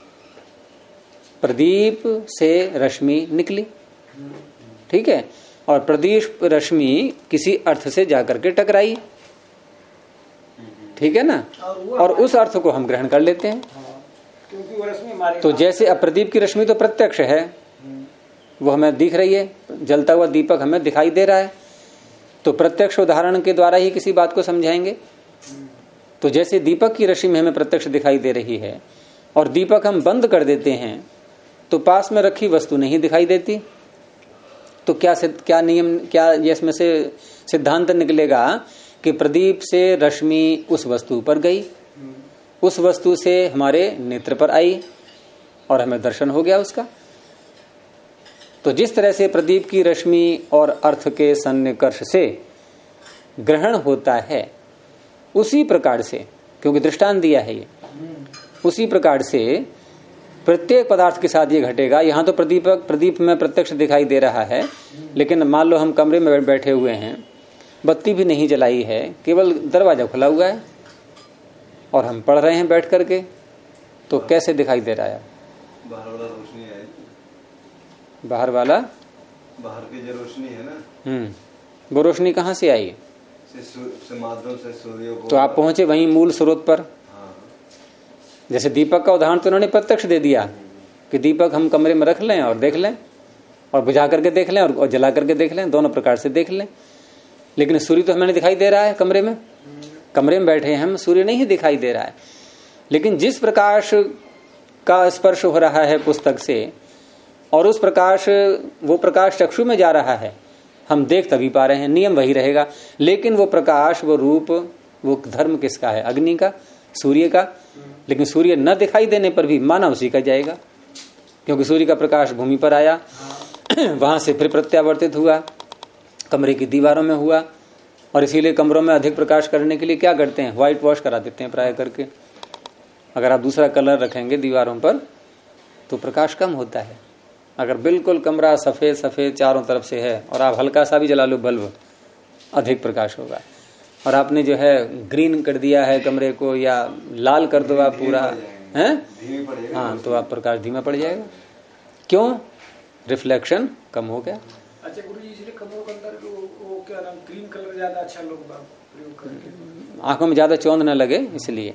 प्रदीप से रश्मि निकली, ठीक है, और प्रदीप रश्मि किसी अर्थ से जाकर के टकराई, ठीक है ना, और उस अर्थ को हम ग्रहण कर लेते हैं। तो जैसे अब प्रदीप की रश्मि तो प्रत्यक्ष है, वो हमें दिख रही है, जलता हुआ दीपक हमें दिखाई दे रहा है, तो प्रत्यक्ष उदाहरण के द्वारा ही किसी बात को समझाएंगे। तो जैसे दीपक की रश्मि हमें प्रत्यक्ष दिखाई दे रही है, और दीपक हम बंद कर देते हैं, तो पास में रखी वस्तु नहीं दिखाई देती, तो क्या नियम, क्या इसमें से सिद्धांत निकलेगा कि प्रदीप से रश्मि उस वस्तु पर गई, उस वस्तु से हमारे नेत्र पर आई, और हमें दर्शन हो गया उसका। तो जिस तरह से प्रदीप की रश्मि और अर्थ के सन्निकर्ष से ग्रहण होता है, उसी प्रकार से, क्योंकि दृष्टांत दिया है ये, उसी प्रकार से प्रत्येक पदार्थ के साथ ये घटेगा। यहाँ तो प्रदीप में प्रत्यक्ष दिखाई दे रहा है, लेकिन मान लो हम कमरे में बैठे हुए हैं, बत्ती भी नहीं जलाई है, केवल दरवाजा खुला हुआ है, और हम पढ़ रहे हैं बैठ करके, तो कैसे दिखाई दे रहा है? बाहर वाला रोशनी है, बाहर की जो रोशनी है ना, वो रोशनी कहाँ से आई? माध्यम से सूर्य को। तो आप पहुंचे वहीं मूल स्रोत पर। जैसे दीपक का उदाहरण तो उन्होंने प्रत्यक्ष दे दिया कि दीपक हम कमरे में रख लें और देख लें, और बुझा करके देख लें और जला करके देख लें, दोनों प्रकार से देख लें। लेकिन सूर्य तो हमें दिखाई दे रहा है, कमरे में बैठे हैं हम, सूर्य नहीं दिखाई दे रहा है। लेकिन जिस प्रकाश का स्पर्श हो रहा है पुस्तक से, और उस प्रकाश, वो प्रकाश चक्षु में जा रहा है, हम देख तभी पा रहे हैं, नियम वही रहेगा। लेकिन वो प्रकाश, वो रूप, वो धर्म किसका है? अग्नि का, सूर्य का। लेकिन सूर्य न दिखाई देने पर भी माना उसी का जाएगा, क्योंकि सूर्य का प्रकाश भूमि पर आया, वहां से फिर प्रत्यावर्तित हुआ, कमरे की दीवारों में हुआ, और इसीलिए कमरों में अधिक प्रकाश करने के लिए क्या करते हैं? व्हाइट वॉश करा देते हैं प्राय करके। अगर आप दूसरा कलर रखेंगे दीवारों पर तो प्रकाश कम होता है, अगर बिल्कुल कमरा सफेद सफेद चारों तरफ से है और आप हल्का सा भी जला लो बल्ब, अधिक प्रकाश होगा। और आपने जो है ग्रीन कर दिया है कमरे को या लाल कर दो आप पूरा, हैं? हाँ, तो आप प्रकाश धीमा पड़ जाएगा। क्यों? रिफ्लेक्शन कम हो गया। अच्छा गुरु जी, इसलिए कमरों के अंदर वो क्या नाम ग्रीन कलर ज्यादा अच्छा लोग प्रयोग करते हैं, आंखों में ज्यादा चौंध न लगे इसलिए।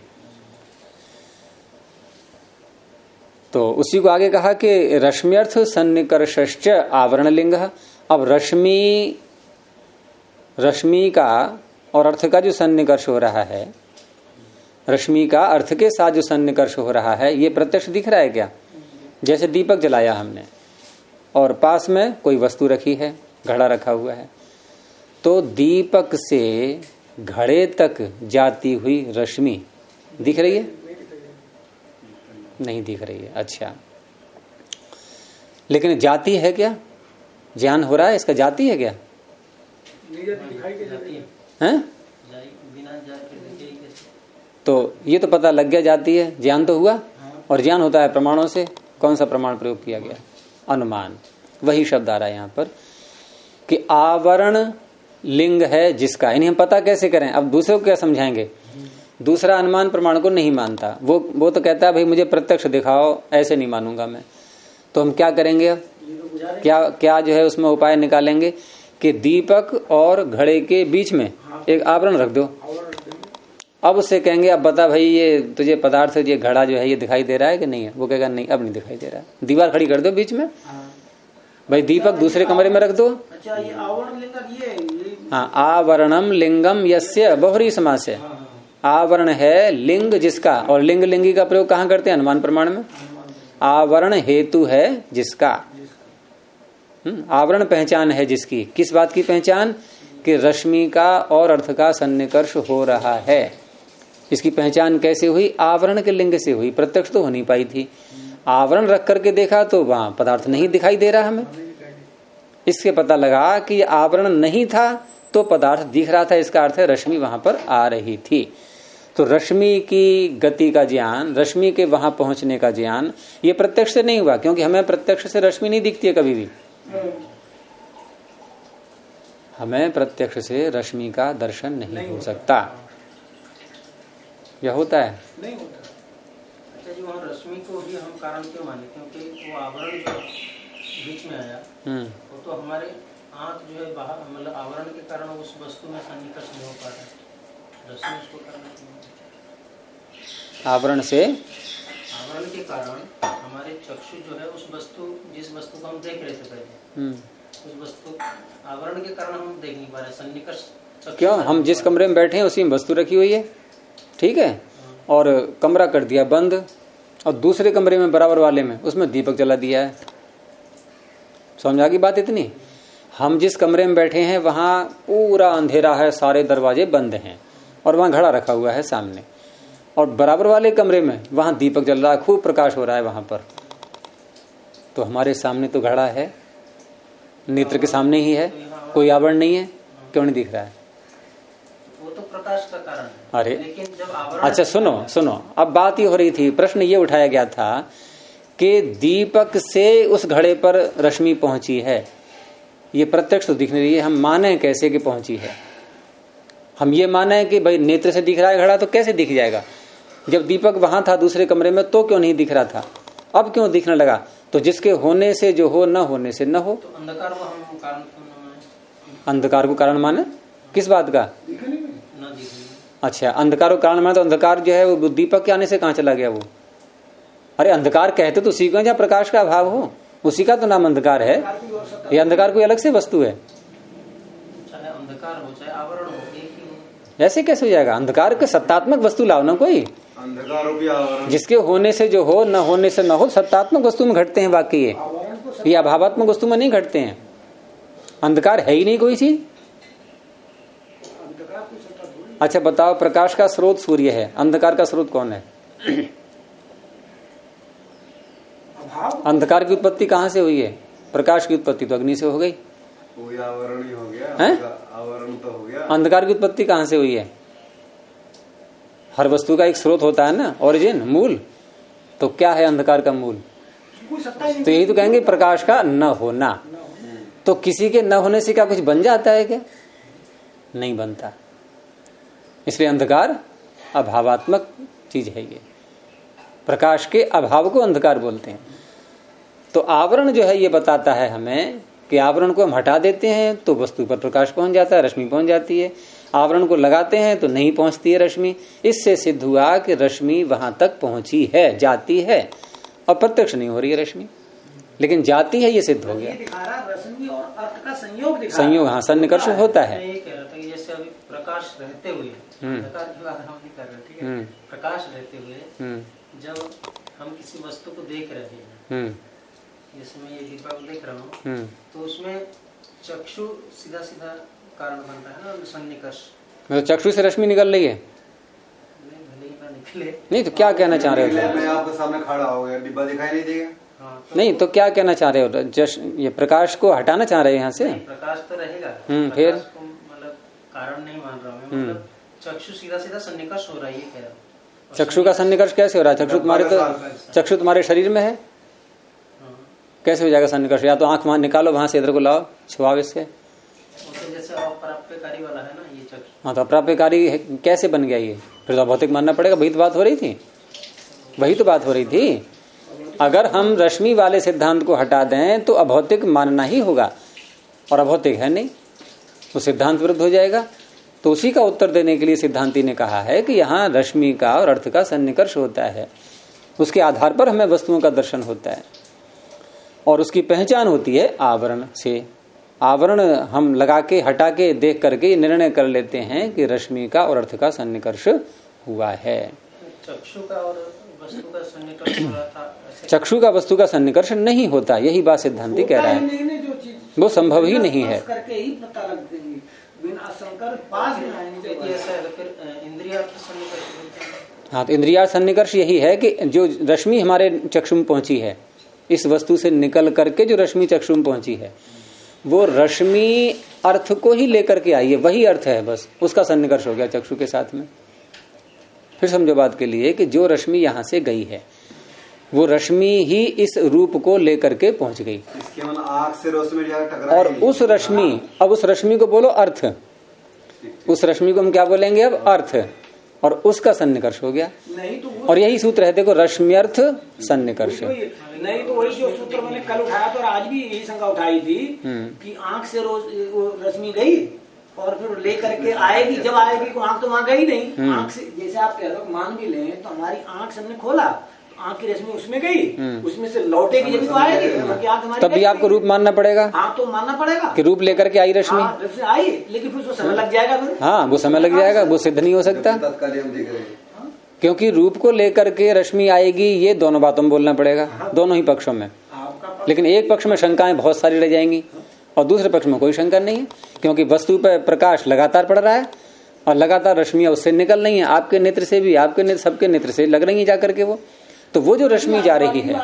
तो उसी को आगे कहा कि रश्म्यर्थ सन्निकर्षश्च आवरण लिंग। अब रश्मि का और अर्थ का जो सन्निकर्ष हो रहा है, रश्मि का अर्थ के साथ जो सन्निकर्ष हो रहा है, ये प्रत्यक्ष दिख रहा है क्या? जैसे दीपक जलाया हमने और पास में कोई वस्तु रखी है, घड़ा रखा हुआ है, तो दीपक से घड़े तक जाती हुई रश्मि दिख रही है? नहीं दिख रही है। अच्छा, लेकिन जाती है क्या? ज्ञान हो रहा है इसका, जाती है क्या? हैं? तो ये तो पता लग गया जाती है, ज्ञान तो हुआ। और ज्ञान होता है प्रमाणों से। कौन सा प्रमाण प्रयोग किया गया? अनुमान। वही शब्द आ रहा है यहाँ पर कि आवरण लिंग है जिसका। इन्हें हम पता कैसे करें? अब दूसरे को क्या समझाएंगे? दूसरा अनुमान प्रमाण को नहीं मानता, वो तो कहता है भाई मुझे प्रत्यक्ष दिखाओ, ऐसे नहीं मानूंगा मैं। तो हम क्या करेंगे? अब क्या जो है उसमें उपाय निकालेंगे कि दीपक और घड़े के बीच में एक आवरण रख दो। अब उससे कहेंगे अब बता भाई ये तुझे पदार्थ, ये घड़ा जो है ये दिखाई दे रहा है कि नहीं है? वो कहेगा नहीं, अब नहीं दिखाई दे रहा है। दीवार खड़ी कर दो बीच में, भाई दीपक दूसरे कमरे में रख दो। अच्छा, ये आवरण लिंगम ये हाँ, आवरणम लिंगम यस्य बहुरी समास है। आवरण है लिंग जिसका, और लिंग लिंगी का प्रयोग कहाँ करते हैं? अनुमान प्रमाण में। आवरण हेतु है जिसका, आवरण पहचान है जिसकी। किस बात की पहचान? कि रश्मि का और अर्थ का सन्निकर्ष हो रहा है। इसकी पहचान कैसे हुई? आवरण के लिंग से हुई। प्रत्यक्ष तो हो नहीं पाई थी। आवरण रख करके देखा तो वहां पदार्थ नहीं दिखाई दे रहा हमें। इससे पता लगा कि आवरण नहीं था तो पदार्थ दिख रहा था। इसका अर्थ है रश्मि वहां पर आ रही थी। तो रश्मि की गति का ज्ञान, रश्मि के वहां पहुंचने का ज्ञान, ये प्रत्यक्ष से नहीं हुआ, क्योंकि हमें प्रत्यक्ष से रश्मि नहीं दिखती है कभी भी। हमें प्रत्यक्ष से रश्मि का दर्शन नहीं हो सकता। यह होता है? नहीं होता। अच्छा जी, वहाँ रश्मि को भी हम कारण क्यों माने? क्योंकि वो आवरण जो बीच में आया वो तो हमारे आंख जो है बाहर, मतलब आवरण के कारण उस वस्तु में सन्निकर्ष नहीं हो पा रहा। रश्मि उसको कारण आवरण से, आवरण के कारण हमारे चक्षु जो है उस वस्तु, जिस वस्तु को हम देख रहे थे पहले, उस वस्तु आवरण के कारण हम देख नहीं पा रहे। सन्निकर्ष क्यों? हम जिस कमरे में बैठे हैं उसी में वस्तु रखी हुई है, ठीक है, और कमरा कर दिया बंद, और दूसरे कमरे में बराबर वाले में उसमें दीपक जला दिया है। समझा की बात? इतनी, हम जिस कमरे में बैठे हैं वहां पूरा अंधेरा है, सारे दरवाजे बंद हैं और वहां घड़ा रखा हुआ है सामने, और बराबर वाले कमरे में वहां दीपक जल रहा है, खूब प्रकाश हो रहा है वहां पर। तो हमारे सामने तो घड़ा है, नेत्र के सामने ही है, कोई आवरण नहीं है, क्यों नहीं दिख रहा है? वो तो प्रकाश का कारण है। अरे लेकिन जब आवरण, अच्छा सुनो, अब बात ये हो रही थी, प्रश्न ये उठाया गया था कि दीपक से उस घड़े पर रश्मि पहुंची है, ये प्रत्यक्ष तो दिख नहीं रही है, हम माने कैसे कि पहुंची है? हम ये माने कि भाई नेत्र से दिख रहा है घड़ा, तो कैसे दिख जाएगा? जब दीपक वहां था दूसरे कमरे में तो क्यों नहीं दिख रहा था? अब क्यों दिखने लगा? तो जिसके होने से जो हो, न होने से न हो। तो अंधकार को हम कारण क्यों न माने? अंधकार को कारण माने? किस बात का? न दिखने। अच्छा, अंधकार को कारण माने तो अंधकार जो है वो दीपक के आने से कहाँ चला गया वो? अरे अंधकार कहते तो उसी को जहाँ प्रकाश का अभाव हो, उसी का तो नाम अंधकार है। ये अंधकार कोई अलग से वस्तु है? चाहे अंधकार हो चाहे आवरण हो, एक ही हो। ऐसे कैसे हो जाएगा? अंधकार के सत्तात्मक वस्तु लाओ ना कोई, अंधकार भी आवरण, जिसके होने से जो हो, न होने से न हो, सत्तात्मक वस्तु में घटते हैं बाकी ये अभावात्मक वस्तु में नहीं घटते हैं। अंधकार है ही नहीं कोई चीज। अच्छा बताओ, प्रकाश का स्रोत सूर्य है, अंधकार का स्रोत कौन है? अंधकार की उत्पत्ति कहाँ से हुई है? प्रकाश की उत्पत्ति तो अग्नि से हो गई। कोई आवरण ही हो गया, आवरण तो हो गया। अंधकार की उत्पत्ति कहाँ से हुई है? हर वस्तु का एक स्रोत होता है ना, ओरिजिन, मूल। तो क्या है अंधकार का मूल? कोई सत्ता ही नहीं। तो यही तो कहेंगे प्रकाश का न होना। तो किसी के न होने से क्या कुछ बन जाता है क्या? नहीं बनता। इसलिए अंधकार अभावात्मक चीज है। ये प्रकाश के अभाव को अंधकार बोलते हैं। तो आवरण जो है ये बताता है हमें कि आवरण को हम हटा देते हैं तो वस्तु पर प्रकाश पहुंच जाता है, रश्मि पहुंच जाती है। आवरण को लगाते हैं तो नहीं पहुंचती है रश्मि। इससे सिद्ध हुआ कि रश्मि वहां तक पहुंची है, जाती है, और प्रत्यक्ष नहीं हो रही है रश्मि, लेकिन जाती है, ये सिद्ध हो गया। दिखा रहा रश्मि और अर्थ का संयोग दिखा संयोग, हाँ, सन्निकर्ष होता है। मैं ये कह रहा था कि जैसे अभी प्रकाश रहते हुए, अंधकार की बात हम नहीं कर रहे, ठीक है, प्रकाश रहते हुए जब हम किसी वस्तु को देख रहे हैं, जैसे मैं ये दीपक देख रहा हूँ, तो उसमें चक्षु सीधा सीधा कारण बनता है ना, सन्निकर्ष। मतलब चक्षु से रश्मि निकल रही है? निकले नहीं तो क्या कहना चाह रहे हो? मैं आपके सामने खड़ा हो गया, डिब्बा दिखाई नहीं देगा। तो नहीं तो क्या कहना चाह रहे हो? ये प्रकाश को हटाना चाह रहे हैं यहाँ से? प्रकाश तो रहेगा, फिर मतलब कारण नहीं मान रहा मैं, मतलब चक्षु सीधा सीधा सन्निकर्ष हो रहा है, ये कह रहा हूँ। चक्षु का सन्निकर्ष कैसे हो रहा है? चक्षु तुम्हारे शरीर में है, कैसे हो जाएगा सन्निकर्ष? या तो आंख वहां निकालो, वहां से इधर को लाओ, छुआओ इससे। जैसे अप्राप्यकारी वाला है ना ये चक्षु। हाँ, तो अप्राप्यकारी कैसे बन गया ये? फिर तो भौतिक मानना पड़ेगा। वही तो बात हो रही थी, वही तो बात हो रही थी। अगर हम रश्मि वाले सिद्धांत को हटा दें तो अभौतिक मानना ही होगा, और अभौतिक है नहीं, वो सिद्धांत विरुद्ध हो जाएगा। तो उसी का उत्तर देने के लिए सिद्धांती ने कहा है कि यहाँ रश्मि का और अर्थ का सन्निकर्ष होता है, उसके आधार पर हमें वस्तुओं का दर्शन होता है, और उसकी पहचान होती है आवरण से। आवरण हम लगा के, हटा के, देख करके निर्णय कर लेते हैं कि रश्मि का और अर्थ का सन्निकर्ष हुआ है। चक्षु का और वस्तु का सन्निकर्ष हो रहा था, चक्षु का वस्तु का सन्निकर्ष नहीं होता, यही बात सिद्धांति कह रहा है। वो संभव ही नहीं है। करके ही पता लग देंगे, बिना संकर पास में आएंगे। हाँ, तो इंद्रियार्थ सन्निकर्ष यही है कि जो रश्मि हमारे चक्षु में पहुंची है, इस वस्तु से निकल करके जो रश्मि चक्षु में पहुंची है, वो रश्मि अर्थ को ही लेकर के आई है, वही अर्थ है, बस उसका सन्निकर्ष हो गया चक्षु के साथ में। फिर समझो बात के लिए कि जो रश्मि यहां से गई है, वो रश्मि ही इस रूप को लेकर के पहुंच गई, आँख से रोशनी टकरा, और उस रश्मि, अब उस रश्मि को बोलो अर्थ, उस रश्मि को हम क्या बोलेंगे अब? अर्थ, और उसका सन्निकर्ष हो गया। नहीं तो और यही सूत्र है, देखो, रश्म्यर्थ सन्निकर्ष। नहीं तो वही जो सूत्र मैंने कल उठाया था और आज भी यही शंका उठाई थी कि आंख से रोज रश्मि गई और फिर लेकर के आएगी, जब आएगी तो आंख तो वहां गई नहीं। आंख से, जैसे आप कह रहे हो, मान भी लें तो हमारी आंख से हमने खोला, आंख की रश्मि उसमें गई, उसमें से लौटेगी जब तो आएगी, तब भी आपको रूप मानना पड़ेगा। हाँ, तो मानना पड़ेगा कि रूप लेकर के आई रश्मि। आई, लेकिन फिर समय लग जाएगा। हाँ, वो समय लग जाएगा, वो सिद्ध नहीं हो सकता, क्योंकि रूप को लेकर के रश्मि आएगी, ये दोनों बातों में बोलना पड़ेगा, दोनों ही पक्षों में। लेकिन एक पक्ष में शंकाएं बहुत सारी रह जाएंगी और दूसरे पक्ष में कोई शंका नहीं है, क्योंकि वस्तु पर प्रकाश लगातार पड़ रहा है और लगातार रश्मियां उससे निकल रही हैं, आपके नेत्र से भी, आपके नेत्र, सबके नेत्र से लग रही है जाकर के वो। तो वो जो रश्मि जा रही है,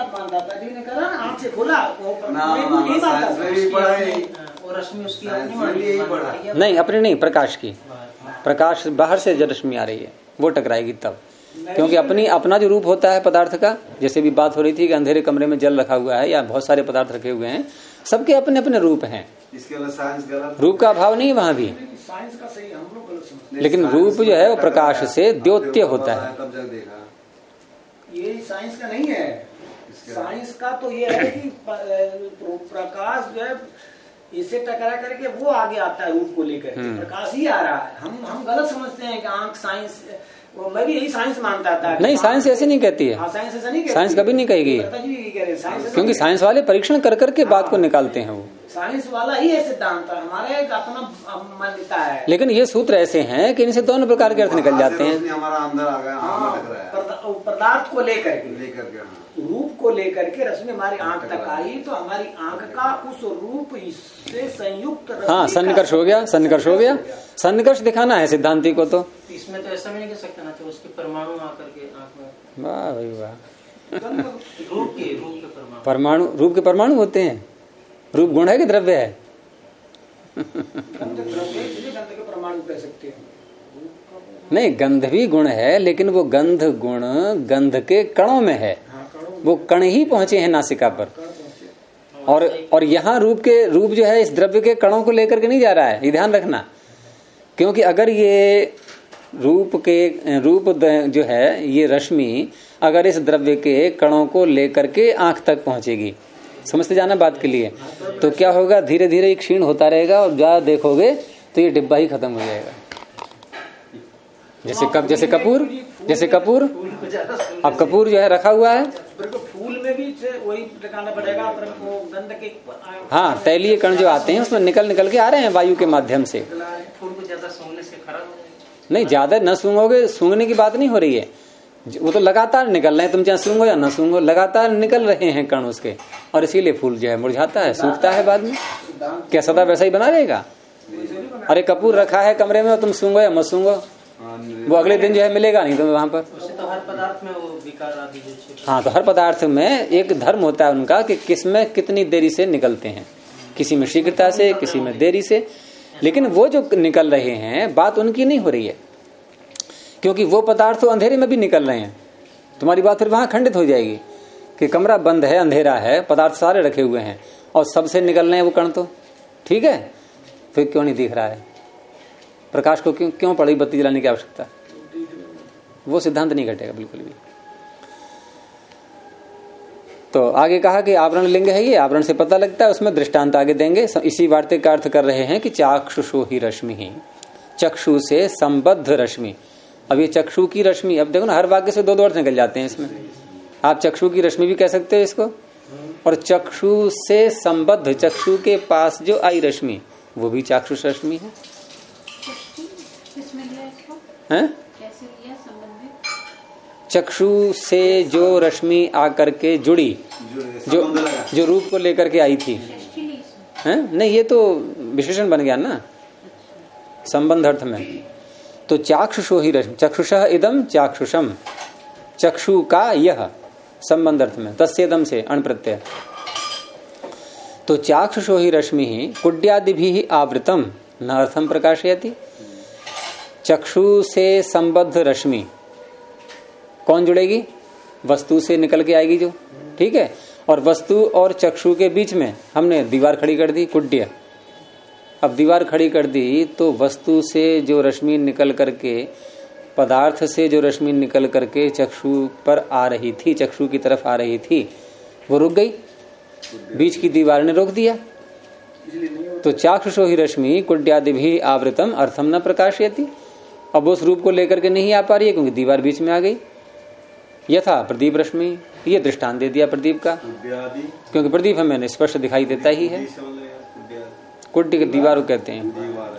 नहीं अपनी नहीं, प्रकाश की, प्रकाश बाहर से जब रश्मि आ रही है वो टकराएगी तब, क्योंकि अपना जो रूप होता है पदार्थ का, जैसे भी बात हो रही थी कि अंधेरे कमरे में जल रखा हुआ है या बहुत सारे पदार्थ रखे हुए हैं, सबके अपने अपने रूप हैं, रूप का अभाव नहीं वहां भी, लेकिन रूप जो है वो प्रकाश से द्योत्य होता है। ये साइंस का नहीं है, साइंस का तो ये है कि प्रकाश जो है इसे टकरा करके वो आगे आता है रूप को लेकर, प्रकाश ही आ रहा है। हम गलत समझते हैं कि आंख साइंस, मैं भी यही साइंस मानता था। नहीं, साइंस ऐसे नहीं कहती है। साइंस ऐसा नहीं कहती, साइंस कभी नहीं कहेगी, क्योंकि साइंस वाले परीक्षण कर करके बात को निकालते हैं, वो साइंस वाला ही है सिद्धांत, हमारा एक अपना मान्यता है। लेकिन ये सूत्र ऐसे हैं कि इनसे दोनों प्रकार के अर्थ निकल जाते हैं। हमारा अंदर आ गया, पदार्थ को लेकर के, रूप को लेकर के रश्मि हमारी आंख तक आई, तो हमारी आंख का उस रूप से संयुक्त, हाँ, सन्निकर्ष हो गया, सन्निकर्ष हो गया, सन्निकर्ष दिखाना है सिद्धांति को। तो इसमें तो ऐसा भी नहीं कह सकते ना, तो उसके परमाणु आकर के आंख में, वाह भाई वाह, रूप के परमाणु, रूप के परमाणु होते हैं। रूप गुण है कि द्रव्य है? गंध के परमाणु कह सकते हैं। नहीं, गंध भी गुण है, लेकिन वो गंध गुण गंध के कणों में है, वो कण ही पहुंचे हैं नासिका पर। और यहाँ रूप जो है इस द्रव्य के कणों को लेकर के नहीं जा रहा है, ये ध्यान रखना। क्योंकि अगर ये रूप जो है ये रश्मि अगर इस द्रव्य के कणों को लेकर के आंख तक पहुंचेगी, समझते जाना बात के लिए, तो क्या होगा, धीरे धीरे क्षीण होता रहेगा और ज्यादा देखोगे तो ये डिब्बा ही खत्म हो जाएगा। जैसे कपूर अब कपूर जो है रखा हुआ है, फूल में भी वही लगाना पड़ेगा, गंध के हाँ तैलीय कण जो आते हैं उसमें निकल के आ रहे हैं वायु के माध्यम से। फूल को ज्यादा सूंघने से खराब हो जाएगा। नहीं, ज्यादा न सूंघोगे, सूंघने की बात नहीं हो रही है, वो तो लगातार निकल रहे हैं, तुम चाहे सूंघो या न सूंघो, लगातार निकल रहे हैं कण उसके, और इसीलिए फूल जो है मुरझाता है, सूखता है बाद में। क्या सदा वैसा ही बना रहेगा? अरे कपूर रखा है कमरे में और तुम सूंघो या मत सूंघो, वो अगले दिन जो है मिलेगा नहीं तुम्हें वहां पर। तो हर पदार्थ में वो विकार आदि हाँ, तो हर पदार्थ में एक धर्म होता है उनका कि किसमें कितनी देरी से निकलते हैं, किसी में शीघ्रता से, किसी में देरी से। लेकिन वो जो निकल रहे हैं बात उनकी नहीं हो रही है, क्योंकि वो पदार्थ तो अंधेरे में भी निकल रहे हैं। तुम्हारी बात फिर वहां खंडित हो जाएगी कि कमरा बंद है, अंधेरा है, पदार्थ सारे रखे हुए हैं और सबसे निकल रहे हैं वो कण, तो ठीक है, फिर क्यों नहीं दिख रहा है? प्रकाश को क्यों पड़ी बत्ती जलाने की आवश्यकता? वो सिद्धांत नहीं घटेगा बिल्कुल भी। तो आगे कहा कि आवरण लिंग है ये, आवरण से पता लगता है, उसमें दृष्टांत आगे देंगे। इसी वार्ते का अर्थ कर रहे हैं कि चाक्षुषो ही रश्मि ही, चक्षु से संबद्ध रश्मि। अब ये चक्षु की रश्मि, अब देखो ना हर वाक्य से दो अर्थ निकल जाते हैं इसमें। आप चक्षु की रश्मि भी कह सकते हो इसको, और चक्षु से संबद्ध, चक्षु के पास जो आई रश्मि वो भी चाक्षुष रश्मि है। कैसे लिया संबंधित? चक्षु से जो रश्मि आकर के जुड़ी, जो रूप को लेकर के आई थी, हैं? नहीं, ये तो विशेषण बन गया ना संबंध अर्थ में। तो चाक्षुषो ही रश्मि, चक्षुषः इदम चाक्षुषम, चक्षु का यह संबंध अर्थ में, तस्येदम से अण प्रत्यय। तो चाक्षुषो ही रश्मि ही कुड्यादि भी आवृतम न अर्थम प्रकाशयति। चक्षु से संबद्ध रश्मि कौन जुड़ेगी? वस्तु से निकल के आएगी जो, ठीक है। और वस्तु और चक्षु के बीच में हमने दीवार खड़ी कर दी, कुड्य। अब दीवार खड़ी कर दी तो वस्तु से जो रश्मि निकल करके, पदार्थ से जो रश्मि निकल करके चक्षु पर आ रही थी, चक्षु की तरफ आ रही थी, वो रुक गई, बीच की दीवार ने रोक दिया। तो चाक्षुषो ही रश्मि कुड्यादि भी आवृतम अर्थम न प्रकाशयति। अब उस रूप को लेकर के नहीं आ पा रही है क्योंकि दीवार बीच में आ गई। यथा प्रदीप रश्मि, ये दृष्टांत दे दिया प्रदीप का, क्योंकि प्रदीप हमें स्पष्ट दिखाई देता ही है। कुड्य की दीवार को कहते हैं।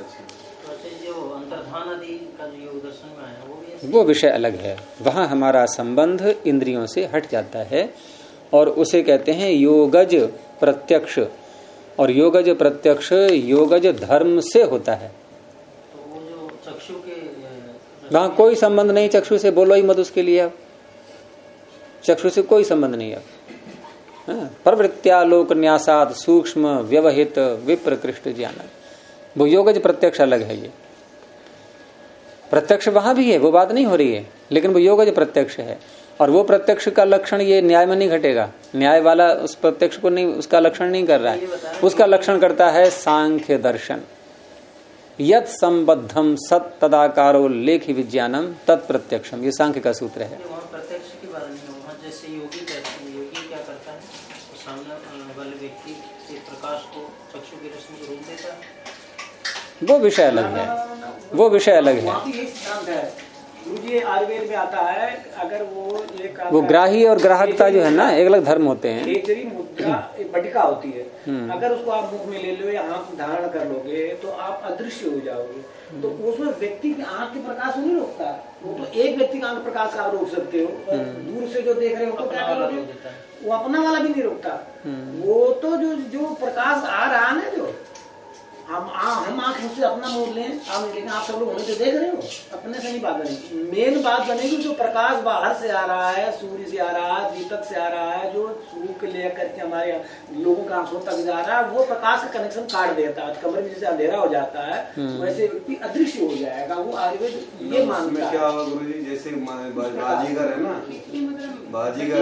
वो विषय अलग है, वहां हमारा संबंध इंद्रियों से हट जाता है और उसे कहते हैं योगज प्रत्यक्ष। और योगज प्रत्यक्ष योगज धर्म से होता है। तो वो जो चक्षु के वहां कोई संबंध नहीं चक्षु से, बोलो ही मत उसके लिए। अब चक्षु से कोई संबंध नहीं। अब प्रवृत्त्यालोक न्यासात सूक्ष्म व्यवहित विप्रकृष्ट ज्ञान, वो योगज प्रत्यक्ष अलग है। ये प्रत्यक्ष वहां भी है, वो बात नहीं हो रही है, लेकिन वो योगज प्रत्यक्ष है। और वो प्रत्यक्ष का लक्षण ये न्याय में नहीं घटेगा। न्याय वाला उस प्रत्यक्ष को नहीं, उसका लक्षण नहीं कर रहा है, उसका लक्षण करता है सांख्य दर्शन। यत् संबद्धम सत तदाकारो लेख विज्ञानम तत्प्रत्यक्षम, ये सांख्य का सूत्र है। प्रत्यक्ष की बात नहीं है, वहाँ जैसे योगी क्या करता है, तो सामने वाले व्यक्ति के प्रकाश को चक्षु की रश्मि को रोक देता है। वो विषय अलग है, वो विषय अलग है। मुझे आयुर्वेद में आता है, अगर वो ग्राही और ग्राहकता जो है ना, एक अलग धर्म होते हैं। मुद्रा एक बटिका होती है, अगर उसको आप मुख में ले लो या आंख धारण कर लोगे तो आप अदृश्य हो जाओगे। तो उसमें व्यक्ति की आंख के प्रकाश नहीं रोकता, वो तो एक व्यक्ति का आंख प्रकाश आप रोक सकते हो, दूर से जो देख रहे हो तो क्या करोगे, वो अपना वाला भी नहीं रोकता। वो तो जो प्रकाश आ रहा है ना, जो हम आंख से अपना मोड़ लें, लेकिन आप सब लोग हमें तो देख रहे हो, अपने से नहीं बात बनेगी। मेन बात बनेगी जो प्रकाश बाहर से आ रहा है, सूर्य से आ रहा है, दीपक से आ रहा है, जो सूर्य के लेकर के हमारे लोगों का आंखों तक जा रहा है, वो प्रकाश का कनेक्शन काट देता है। कमरे में जैसे अंधेरा हो जाता है वैसे व्यक्ति अदृश्य हो जाएगा। वो आयुर्वेद ये मानता है। क्या गुरु जी, जैसे बाजीगर है ना, बाजीगर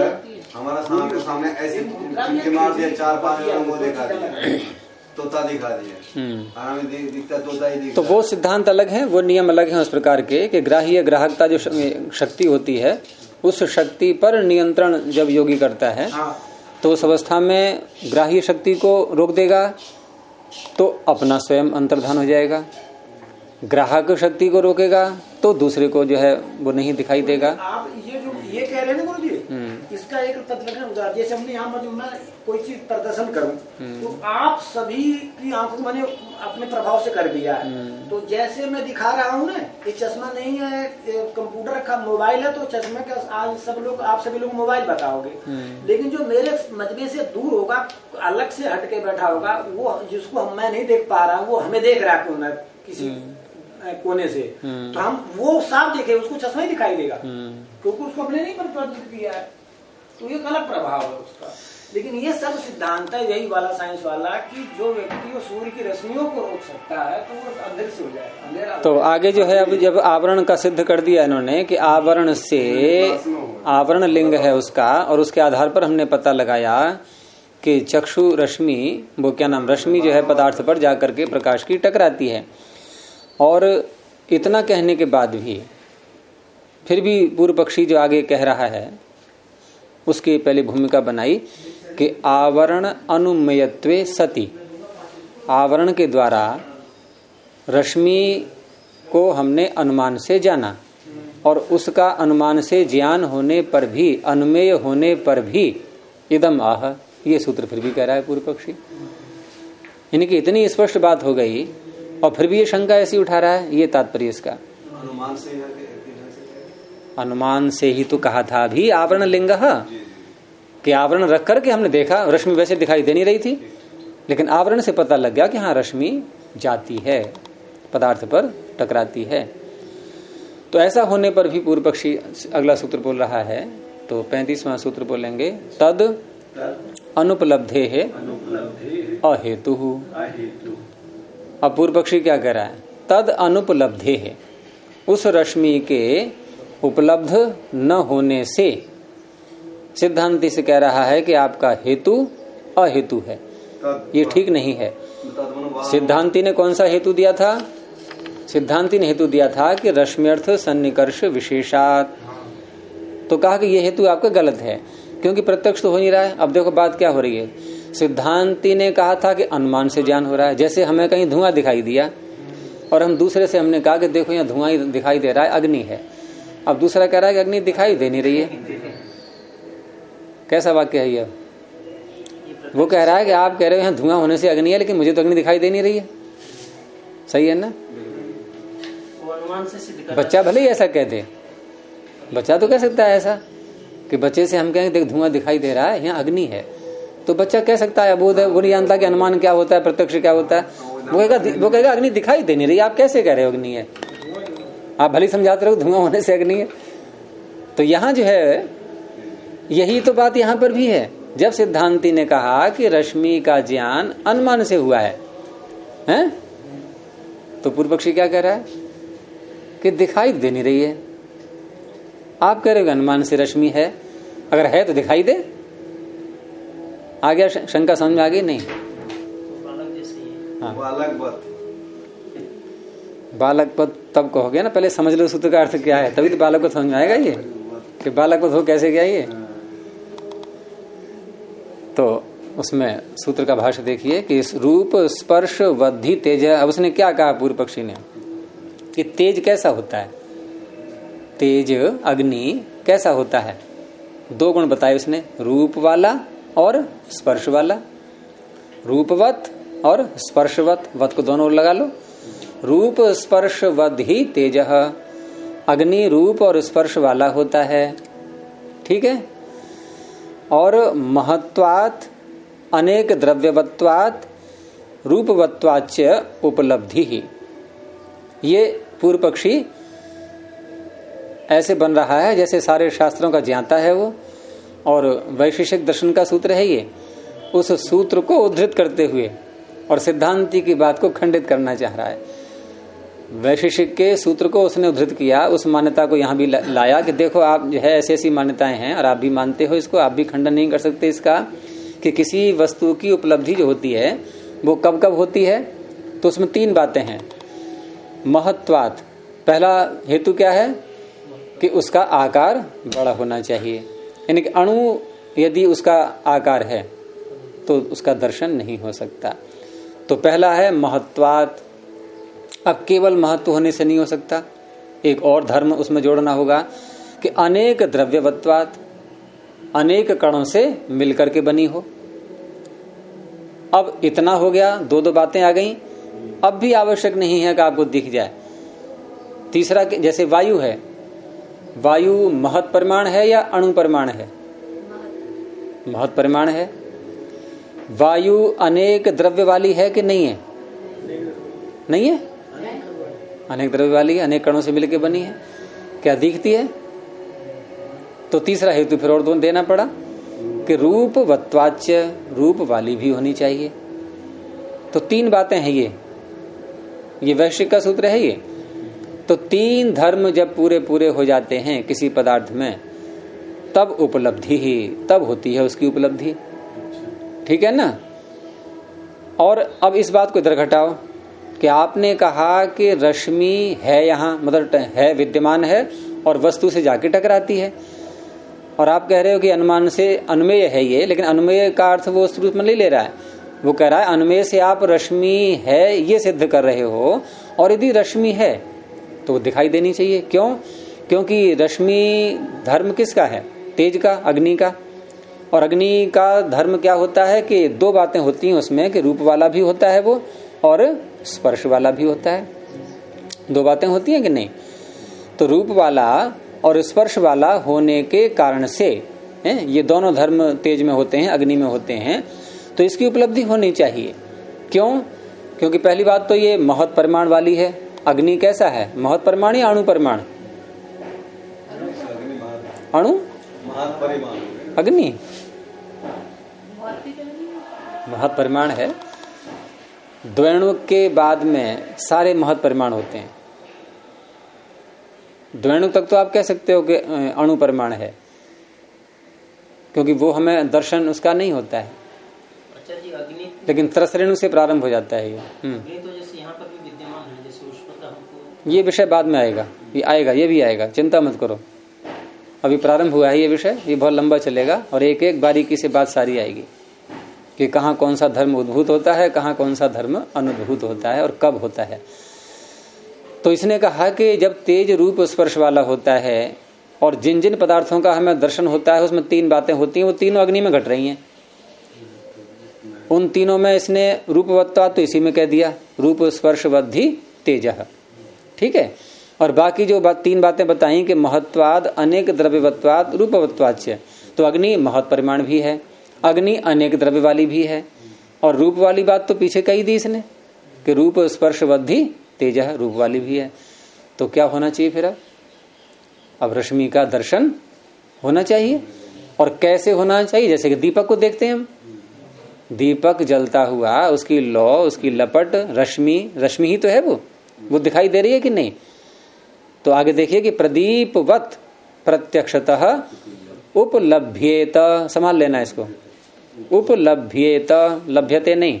हमारा सामने ऐसे चिमटे मार दिया, 4-5 जन वो दिखा दिया, तोता दिखा दिया, हमें दिखता तोता ही दिखता। तो वो सिद्धांत अलग है, वो नियम अलग है उस प्रकार के कि ग्राह्य ग्राहकता जो शक्ति होती है, उस शक्ति पर नियंत्रण जब योगी करता है तो उस अवस्था में ग्राह्य शक्ति को रोक देगा तो अपना स्वयं अंतर्धान हो जाएगा, ग्राहक शक्ति को रोकेगा तो दूसरे को जो है वो नहीं दिखाई देगा। आप ये कह रहे हैं ना गुरु जी, इसका एक तत्वज्ञान उदाहरण, जैसे हमने यहाँ मैं कोई चीज प्रदर्शन करूं तो आप सभी की आंखों को मैंने अपने प्रभाव से कर दिया है, तो जैसे मैं दिखा रहा हूँ ना, ये चश्मा नहीं है, कंप्यूटर का मोबाइल है, तो चश्मे का आज आप सभी लोग मोबाइल बताओगे, लेकिन जो मेरे मजबे से दूर होगा, अलग से हटके बैठा होगा, वो जिसको मैं नहीं देख पा रहा हूँ वो हमें देख रहा है किसी कोने से, तो हम वो साफ देखे, उसको चश्मा ही दिखाई देगा क्योंकि उसको हमने नहीं प्रदर्शित किया है, तो ये गलत प्रभाव है उसका। लेकिन ये सब सिद्धांत है यही वाला साइंस वाला कि जो व्यक्ति सूर्य की रश्मियों को रोक सकता है तो वो अंधेर से हो जाएगा, अंधेरा। तो आगे जो है अब जब आवरण का सिद्ध कर दिया इन्होंने कि आवरण से आवरण लिंग है उसका, और उसके आधार पर हमने पता लगाया कि चक्षु रश्मि, वो क्या नाम, रश्मि जो है पदार्थ पर जाकर के प्रकाश की टकराती है। और इतना कहने के बाद भी फिर भी पूर्व पक्षी जो आगे कह रहा है उसकी पहले भूमिका बनाई कि आवरण अनुमयत्वे सति, आवरण के द्वारा रश्मि को हमने अनुमान से जाना और उसका अनुमान से ज्ञान होने पर भी, अनुमेय होने पर भी इदम आह, ये सूत्र फिर भी कह रहा है पूर्व पक्षी। इनकी इतनी स्पष्ट बात हो गई और फिर भी ये शंका ऐसी उठा रहा है, ये तात्पर्य इसका। अनुमान से ही तो कहा था अभी आवरण लिंग कि आवरण रख करके हमने देखा, रश्मि वैसे दिखाई दे नहीं रही थी, लेकिन आवरण से पता लग गया कि हाँ रश्मि जाती है, पदार्थ पर टकराती है। तो ऐसा होने पर भी पूर्व पक्षी अगला सूत्र बोल रहा है, तो 35वां सूत्र बोलेंगे, तद अनुपलब्धे है अहेतु। अब पूर्व पक्षी क्या कह रहा है, तद अनुपलब्धे है, उस रश्मि के उपलब्ध न होने से सिद्धांति से कह रहा है कि आपका हेतु अहेतु है, ये ठीक नहीं है। सिद्धांति ने कौन सा हेतु दिया था? सिद्धांति ने हेतु दिया था कि रश्म्यर्थ सन्निकर्ष विशेषात, तो कहा कि ये हेतु आपका गलत है क्योंकि प्रत्यक्ष तो हो नहीं रहा है। अब देखो बात क्या हो रही है, सिद्धांति ने कहा था कि अनुमान से ज्ञान हो रहा है, जैसे हमें कहीं धुआं दिखाई दिया और हम दूसरे से हमने कहा कि देखो यहाँ धुआं ही दिखाई दे रहा है, अग्नि है। अब दूसरा कह रहा है कि अग्नि दिखाई दे नहीं रही है। कैसा वाक्य है ये? वो कह रहा है कि आप कह रहे हो यहाँ धुआं होने से अग्नि है, लेकिन मुझे तो अग्नि दिखाई दे नहीं रही है। सही है ना? बच्चा भले ही ऐसा कह दे, बच्चा तो कह सकता है ऐसा कि बच्चे से हम कहें देख धुआं दिखाई दे रहा है, यहाँ अग्नि है, तो बच्चा कह सकता है, वो नहीं जानता कि अनुमान क्या होता है, प्रत्यक्ष क्या होता है। वो कहेगा अग्नि दिखाई दे नहीं रही, आप कैसे कह रहे हो अग्नि है? आप भले समझाते रहो धुआं होने से अग्नि है। तो यहाँ जो है यही तो बात यहाँ पर भी है। जब सिद्धांति ने कहा कि रश्मि का ज्ञान अनुमान से हुआ है, हैं? तो पूर्व पक्षी क्या कह रहा है कि दिखाई दे नहीं रही है। आप कह रहे हो अनुमान से रश्मि है, अगर है तो दिखाई दे। आ गया शंका समझ में आ गई? नहीं, हाँ। बालक पद तब कहोगे ना, पहले समझ लो सूत्र का अर्थ क्या है, तभी तो बालक को समझ में आएगा ये कि बालक पद हो कैसे गया ये। तो उसमें सूत्र का भाष्य देखिए कि इस रूप स्पर्श वद्धि तेज। अब उसने क्या कहा पूर्व पक्षी ने कि तेज कैसा होता है, तेज अग्नि कैसा होता है? दो गुण बताए उसने, रूप वाला और स्पर्श वाला। रूपवत और स्पर्शवत, वत को दोनों ओर लगा लो। रूप स्पर्श वद ही तेज, अग्नि रूप और स्पर्श वाला होता है, ठीक है। और महत्वात् अनेक द्रव्यवत्वात् रूपवत्वाच्च उपलब्धि ही, ये पूर्व पक्षी ऐसे बन रहा है जैसे सारे शास्त्रों का ज्ञाता है वो, और वैशेषिक दर्शन का सूत्र है ये। उस सूत्र को उद्धृत करते हुए और सिद्धांति की बात को खंडित करना चाह रहा है। वैशेषिक के सूत्र को उसने उद्धृत किया, उस मान्यता को यहां भी लाया कि देखो आप जो है ऐसी ऐसी मान्यताएं हैं और आप भी मानते हो इसको, आप भी खंडन नहीं कर सकते इसका कि किसी वस्तु की उपलब्धि जो होती है वो कब कब होती है। तो उसमें 3 बातें हैं। महत्वात्, पहला हेतु क्या है कि उसका आकार बड़ा होना चाहिए, यानी कि अणु यदि उसका आकार है तो उसका दर्शन नहीं हो सकता। तो पहला है महत्वात्। अब केवल महत्व होने से नहीं हो सकता, एक और धर्म उसमें जोड़ना होगा कि अनेक द्रव्यवत्वात्, अनेक कणों से मिलकर के बनी हो। अब इतना हो गया, 2 बातें आ गई। अब भी आवश्यक नहीं है कि आपको दिख जाए। तीसरा, जैसे वायु है, वायु महत् परिमाण है या अणु परिमाण है? महत् परिमाण है। वायु अनेक द्रव्य वाली है कि नहीं है? नहीं है, अनेक द्रव्य वाली है, अनेक कणों से मिलकर बनी है। क्या दिखती है? तो तीसरा हेतु फिर और देना पड़ा कि रूप वत्वाच्य, रूप वाली भी होनी चाहिए। तो 3 बातें हैं ये वैश्विक का सूत्र है ये। तो 3 धर्म जब पूरे पूरे हो जाते हैं किसी पदार्थ में, तब उपलब्धि ही, तब होती है उसकी उपलब्धि। ठीक है ना। और अब इस बात को इधर घटाओ कि आपने कहा कि रश्मि है यहाँ, मतलब है, विद्यमान है और वस्तु से जाके टकराती है, और आप कह रहे हो कि अनुमान से अनुमेय है ये, लेकिन अनुमेय का अर्थ वो उस रूप में नहीं ले रहा है। वो कह रहा है अनुमेय से आप रश्मि है ये सिद्ध कर रहे हो, और यदि रश्मि है तो दिखाई देनी चाहिए। क्यों? क्योंकि रश्मि धर्म किसका है? तेज का, अग्नि का। और अग्नि का धर्म क्या होता है कि 2 बातें होती हैं उसमें, कि रूप वाला भी होता है वो और स्पर्श वाला भी होता है। 2 बातें होती हैं कि नहीं? तो रूप वाला और स्पर्श वाला होने के कारण से ये दोनों धर्म तेज में होते हैं, अग्नि में होते हैं, तो इसकी उपलब्धि होनी चाहिए। क्यों? क्योंकि पहली बात तो ये महत् परिमाण वाली है। अग्नि कैसा है? महत् परिमाण या अणु परिमाण? अणु, अग्नि महत् परिमाण है। द्वैणु के बाद में सारे महत् परिमाण होते हैं। द्वैणु तक तो आप कह सकते हो कि अणु परिमाण है, क्योंकि वो हमें दर्शन उसका नहीं होता है। अच्छा जी, अग्नि लेकिन त्रसरेणु से प्रारंभ हो जाता है ये। अग्नि तो जैसे यहाँ पर भी विद्यमान है, जैसे उस पर हमको ये विषय बाद में आएगा, ये आएगा, ये भी आएगा, चिंता मत करो। अभी प्रारंभ हुआ है ये विषय, ये बहुत लंबा चलेगा और एक एक बारीकी से बात सारी आएगी कि कहाँ कौन सा धर्म उद्भूत होता है, कहाँ कौन सा धर्म अनुभूत होता है और कब होता है। तो इसने कहा कि जब तेज रूप स्पर्श वाला होता है और जिन जिन पदार्थों का हमें दर्शन होता है उसमें 3 बातें होती हैं, वो तीनों अग्नि में घट रही हैं। उन तीनों में इसने रूपवत्ता तो इसी में कह दिया, रूप स्पर्श वद्धि तेजः। ठीक है। और बाकी जो 3 बातें बताई कि महत्वाद अनेक द्रव्यवत्वाद रूपवत्वाच्य, तो अग्नि महत् परिमाण भी है, अग्नि अनेक द्रव्य वाली भी है, और रूप वाली बात तो पीछे कही दी इसने कि रूप स्पर्श वद्धि तेजः, रूप वाली भी है। तो क्या होना चाहिए फिर? अब रश्मि का दर्शन होना चाहिए। और कैसे होना चाहिए? जैसे कि दीपक को देखते हैं हम, दीपक जलता हुआ, उसकी लौ, उसकी लपट, रश्मि ही तो है, वो दिखाई दे रही है कि नहीं? तो आगे देखिए कि प्रदीपवत प्रत्यक्षतः उपलभ्येत, संभाल लेना इसको, उपलभ्येत, लभ्यते नहीं,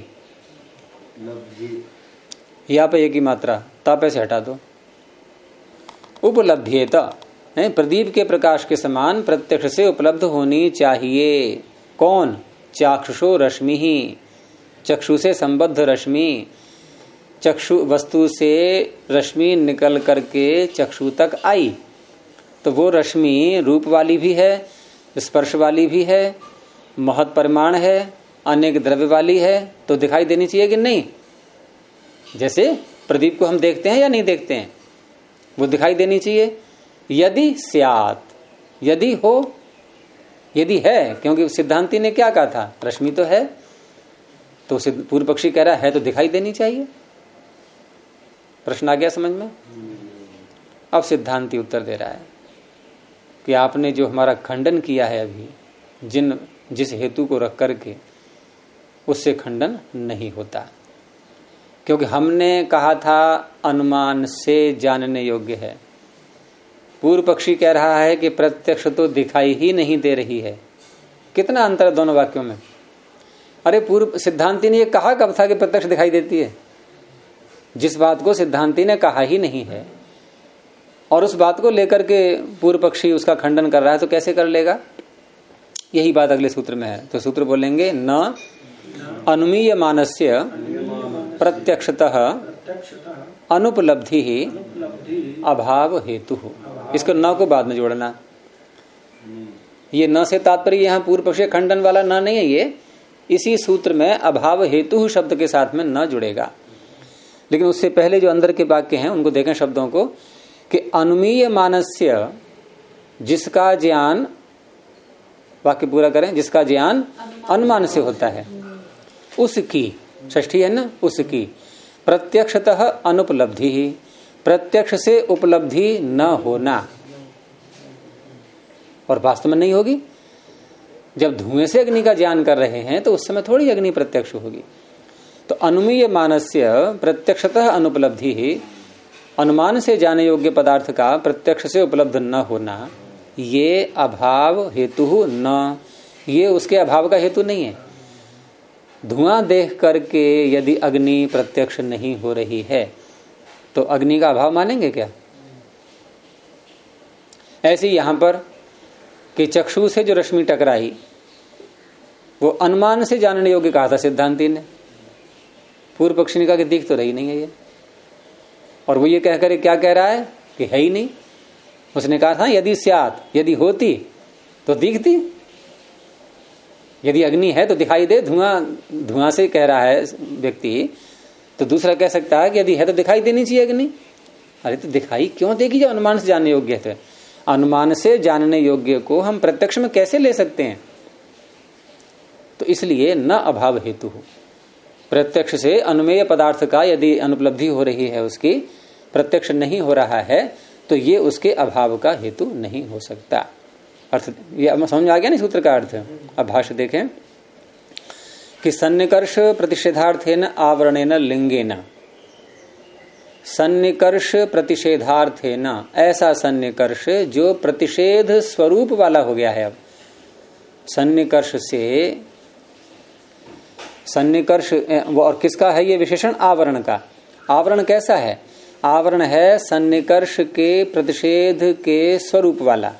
यहाँ पे एक ही मात्रा, तापे से हटा दो। उपलभ्येत प्रदीप के प्रकाश के समान प्रत्यक्ष से उपलब्ध होनी चाहिए। कौन? चाक्षुषो रश्मि ही, चक्षु से संबद्ध रश्मि, चक्षु वस्तु से रश्मि निकल करके चक्षु तक आई, तो वो रश्मि रूप वाली भी है, स्पर्श वाली भी है, महत् परिमाण है, अनेक द्रव्य वाली है, तो दिखाई देनी चाहिए कि नहीं? जैसे प्रदीप को हम देखते हैं या नहीं देखते हैं, वो दिखाई देनी चाहिए। यदि स्यात्, यदि हो, यदि है, क्योंकि सिद्धांति ने क्या कहा था? रश्मि तो है, तो पूर्व पक्षी कह रहा है तो दिखाई देनी चाहिए। प्रश्न आ गया समझ में? अब सिद्धांति उत्तर दे रहा है कि आपने जो हमारा खंडन किया है अभी, जिस हेतु को रख करके, उससे खंडन नहीं होता। क्योंकि हमने कहा था अनुमान से जानने योग्य है, पूर्व पक्षी कह रहा है कि प्रत्यक्ष तो दिखाई ही नहीं दे रही है। कितना अंतर है दोनों वाक्यों में। अरे पूर्व सिद्धांती ने ये कहा कब था कि प्रत्यक्ष दिखाई देती है? जिस बात को सिद्धांती ने कहा ही नहीं है और उस बात को लेकर के पूर्व पक्षी उसका खंडन कर रहा है, तो कैसे कर लेगा? यही बात अगले सूत्र में है। तो सूत्र बोलेंगे न अनुमीय मानस्य प्रत्यक्षतः अनुपलब्धि ही अभाव हेतु। इसको न को बाद में जोड़ना। ये न से तात्पर्य यहाँ पूर्व पक्षी खंडन वाला न नहीं है, ये इसी सूत्र में अभाव हेतु शब्द के साथ में न जुड़ेगा। लेकिन उससे पहले जो अंदर के वाक्य हैं उनको देखें शब्दों को, कि अनुमीय मानस्य, जिसका ज्ञान, वाक्य पूरा करें, जिसका ज्ञान अनुमान से होता है, उसकी, षष्ठी है ना, उसकी प्रत्यक्षतः अनुपलब्धि ही, प्रत्यक्ष से उपलब्धि न होना, और वास्तव में नहीं होगी। जब धुएं से अग्नि का ज्ञान कर रहे हैं तो उस समय थोड़ी अग्नि प्रत्यक्ष होगी। तो अनुमीय मानस्य प्रत्यक्षतः अनुपलब्धि ही, अनुमान से जाने योग्य पदार्थ का प्रत्यक्ष से उपलब्ध न होना, ये अभाव हेतु न, ये उसके अभाव का हेतु नहीं है। धुआं देख करके यदि अग्नि प्रत्यक्ष नहीं हो रही है तो अग्नि का अभाव मानेंगे क्या? ऐसे यहां पर कि चक्षु से जो रश्मि टकराई वो अनुमान से जानने योग्य कहा था सिद्धांती ने, पूर्व पक्षी ने कहा कि दिख तो रही नहीं है ये, और वो ये कहकर क्या कह रहा है कि है ही नहीं। उसने कहा था यदि स्यात, यदि होती तो दिखती, यदि अग्नि है तो दिखाई दे। धुआं से कह रहा है व्यक्ति, तो दूसरा कह सकता है कि यदि है तो दिखाई देनी चाहिए अग्नि। अरे तो दिखाई क्यों देगी जब अनुमान से जानने योग्य है? तो अनुमान से जानने योग्य को हम प्रत्यक्ष में कैसे ले सकते हैं? तो इसलिए न अभाव हेतु हो, प्रत्यक्ष से अनुमेय पदार्थ का यदि अनुपलब्धि हो रही है, उसकी प्रत्यक्ष नहीं हो रहा है, तो ये उसके अभाव का हेतु नहीं हो सकता। अर्थ ये समझ आ गया नहीं सूत्र का अर्थ? अब भाष्य देखें कि सन्निकर्ष प्रतिषेधार्थेन आवरणेन लिंगेन, सन्निकर्ष प्रतिषेधार्थेन, ऐसा सन्निकर्ष जो प्रतिषेध स्वरूप वाला हो गया है। अब सन्निकर्ष से, सन्निकर्ष और किसका है ये विशेषण? आवरण का। आवरण कैसा है? आवरण है सन्निकर्ष के प्रतिषेध के स्वरूप वाला।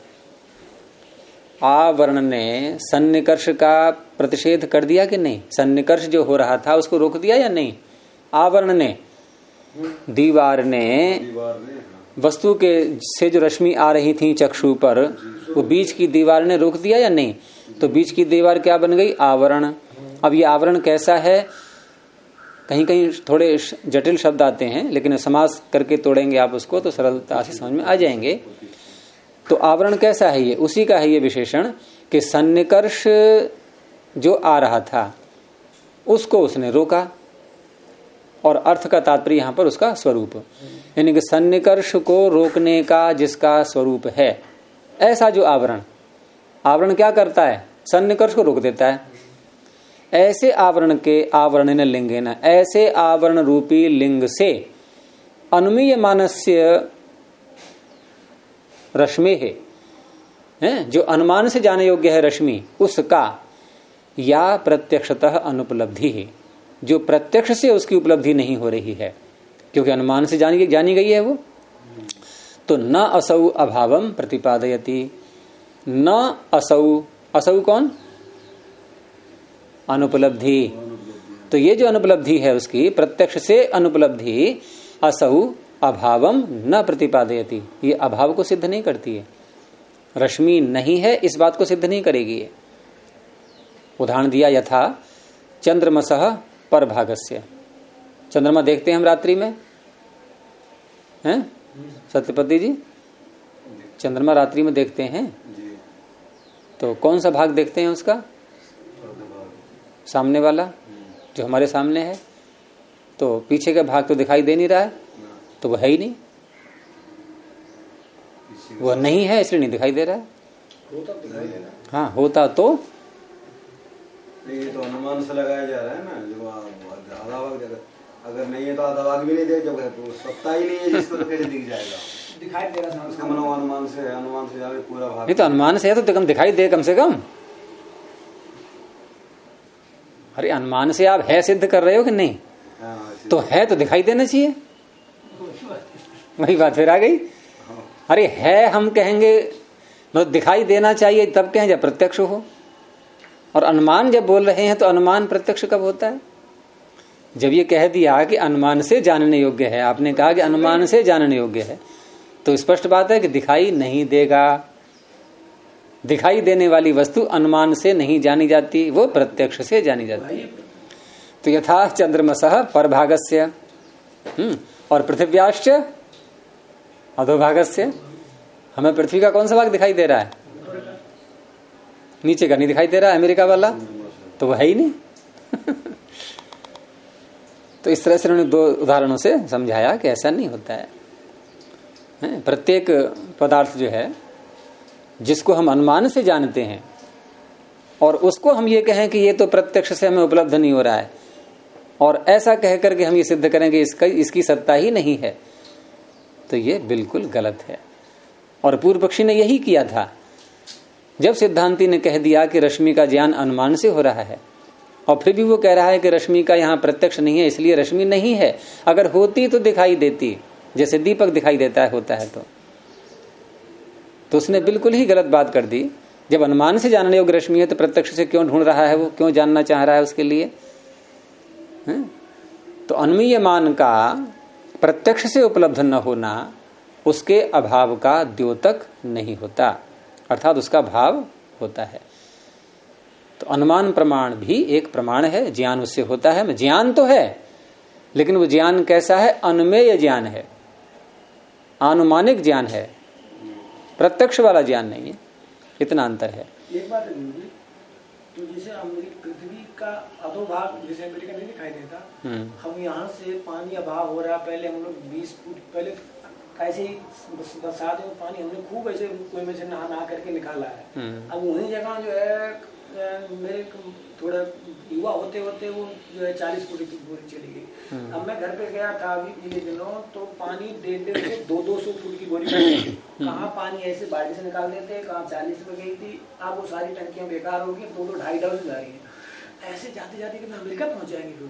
आवरण ने सन्निकर्ष का प्रतिषेध कर दिया कि नहीं? सन्निकर्ष जो हो रहा था उसको रोक दिया या नहीं? आवरण ने, दीवार ने वस्तु के से जो रश्मि आ रही थी चक्षु पर, वो बीच की दीवार ने रोक दिया या नहीं? तो बीच की दीवार क्या बन गई? आवरण। अब ये आवरण कैसा है? कहीं कहीं थोड़े जटिल शब्द आते हैं, लेकिन समास करके तोड़ेंगे आप उसको तो सरलता से समझ में आ जाएंगे। तो आवरण कैसा है? ये उसी का है ये विशेषण कि सन्निकर्ष जो आ रहा था उसको उसने रोका, और अर्थ का तात्पर्य यहां पर उसका स्वरूप, यानी कि सन्निकर्ष को रोकने का जिसका स्वरूप है, ऐसा जो आवरण, आवरण क्या करता है? सन्निकर्ष को रोक देता है। ऐसे आवरण के आवरण न लिंगे न, ऐसे आवरण रूपी लिंग से अनुमीय मानस्य रश्मि है, जो अनुमान से जाने योग्य है रश्मि, उसका या प्रत्यक्षतः अनुपलब्धि है, जो प्रत्यक्ष से उसकी उपलब्धि नहीं हो रही है क्योंकि अनुमान से जानी गई है वो, तो न असौ अभावम प्रतिपादयति। न असौ, असौ कौन? अनुपलब्धि। तो ये जो अनुपलब्धि है उसकी प्रत्यक्ष से अनुपलब्धि, असौ अभावम न प्रतिपादयति, ये अभाव को सिद्ध नहीं करती है। रश्मि नहीं है इस बात को सिद्ध नहीं करेगी ये। उदाहरण दिया यथा चंद्रमसः परभागस्य, चंद्रमा देखते हैं हम रात्रि में, हैं सत्यपति जी? चंद्रमा रात्रि में देखते हैं, तो कौन सा भाग देखते हैं उसका? सामने वाला जो हमारे सामने है। तो पीछे का भाग तो दिखाई दे नहीं रहा है, तो वो है ही नहीं, वो नहीं है इसलिए नहीं दिखाई दे रहा है। हाँ होता तो ये तो अनुमान से लगाया जा रहा है ना, जो आधा भाग अगर नहीं है तो दवा भी नहीं दे, जब सत्ता ही नहीं है जिसको तो कैसे दिख जाएगा? दिखाई दे रहा उसका मनो अनुमान से है, अनुमान से जाके पूरा भाग नहीं तो अनुमान से है तो कम दिखाई दे कम से कम। अरे अनुमान से आप है सिद्ध कर रहे हो कि नहीं? तो है तो दिखाई देना चाहिए। वही बात फिर आ गई। अरे है हम कहेंगे मतलब दिखाई देना चाहिए तब कहें जब प्रत्यक्ष हो। और अनुमान जब बोल रहे हैं तो अनुमान प्रत्यक्ष कब होता है? जब ये कह दिया कि अनुमान से जानने योग्य है, आपने कहा कि अनुमान से जानने योग्य है, तो स्पष्ट बात है कि दिखाई नहीं देगा। दिखाई देने वाली वस्तु अनुमान से नहीं जानी जाती, वो प्रत्यक्ष से जानी जाती है। तो यथा चंद्रमसः परभागस्य और पृथिव्याश्च अधोभागस्य। हमें पृथ्वी का कौन सा भाग दिखाई दे रहा है? नीचे का नहीं दिखाई दे रहा है, अमेरिका वाला तो वो है ही नहीं। तो इस तरह से उन्होंने दो उदाहरणों से समझाया कि ऐसा नहीं होता है। प्रत्येक पदार्थ जो है जिसको हम अनुमान से जानते हैं और उसको हम ये कहें कि ये तो प्रत्यक्ष से हमें उपलब्ध नहीं हो रहा है, और ऐसा कह करके हम ये सिद्ध करेंगे इसकी सत्ता ही नहीं है, तो ये बिल्कुल गलत है। और पूर्व पक्षी ने यही किया था। जब सिद्धांती ने कह दिया कि रश्मि का ज्ञान अनुमान से हो रहा है और फिर भी वो कह रहा है कि रश्मि का यहाँ प्रत्यक्ष नहीं है, इसलिए रश्मि नहीं है, अगर होती तो दिखाई देती, जैसे दीपक दिखाई देता है होता है तो उसने बिल्कुल ही गलत बात कर दी। जब अनुमान से जानने योग्य रश्मि है तो प्रत्यक्ष से क्यों ढूंढ रहा है, वो क्यों जानना चाह रहा है उसके लिए? तो अनुमीय मान का प्रत्यक्ष से उपलब्ध न होना उसके अभाव का द्योतक नहीं होता, अर्थात उसका भाव होता है। तो अनुमान प्रमाण भी एक प्रमाण है, ज्ञान उससे होता है। ज्ञान तो है लेकिन वो ज्ञान कैसा है? अनुमेय ज्ञान है, आनुमानिक ज्ञान है, प्रत्यक्ष वाला ज्ञान नहीं है। इतना अंतर है। एक बात है तो जैसे पृथ्वी का अधोभाग जैसे अमेरिका नहीं दिखाई देता, हम यहाँ से पानी अभाव हो रहा, पहले हम लोग 20 फुट पहले ऐसे ही बरसात में पानी हमने खूब ऐसे कुएं में से नहा करके निकाला है। अब वही जगह जो है मेरे थोड़ा युवा होते होते वो जो है 40 फुट की बोरी चली गई। अब मैं घर पे गया था अभी पिछले दिनों, तो पानी 150 से 200 फुट की बोरी कहाँ पानी ऐसे बाल्टी से निकाल देते, कहाँ 40 में गई थी। अब वो सारी टंकियां बेकार होगी, 2-2-2.5 डॉलर जा रही है। ऐसे जाते जाते कि अमेरिका पहुंच जाएंगे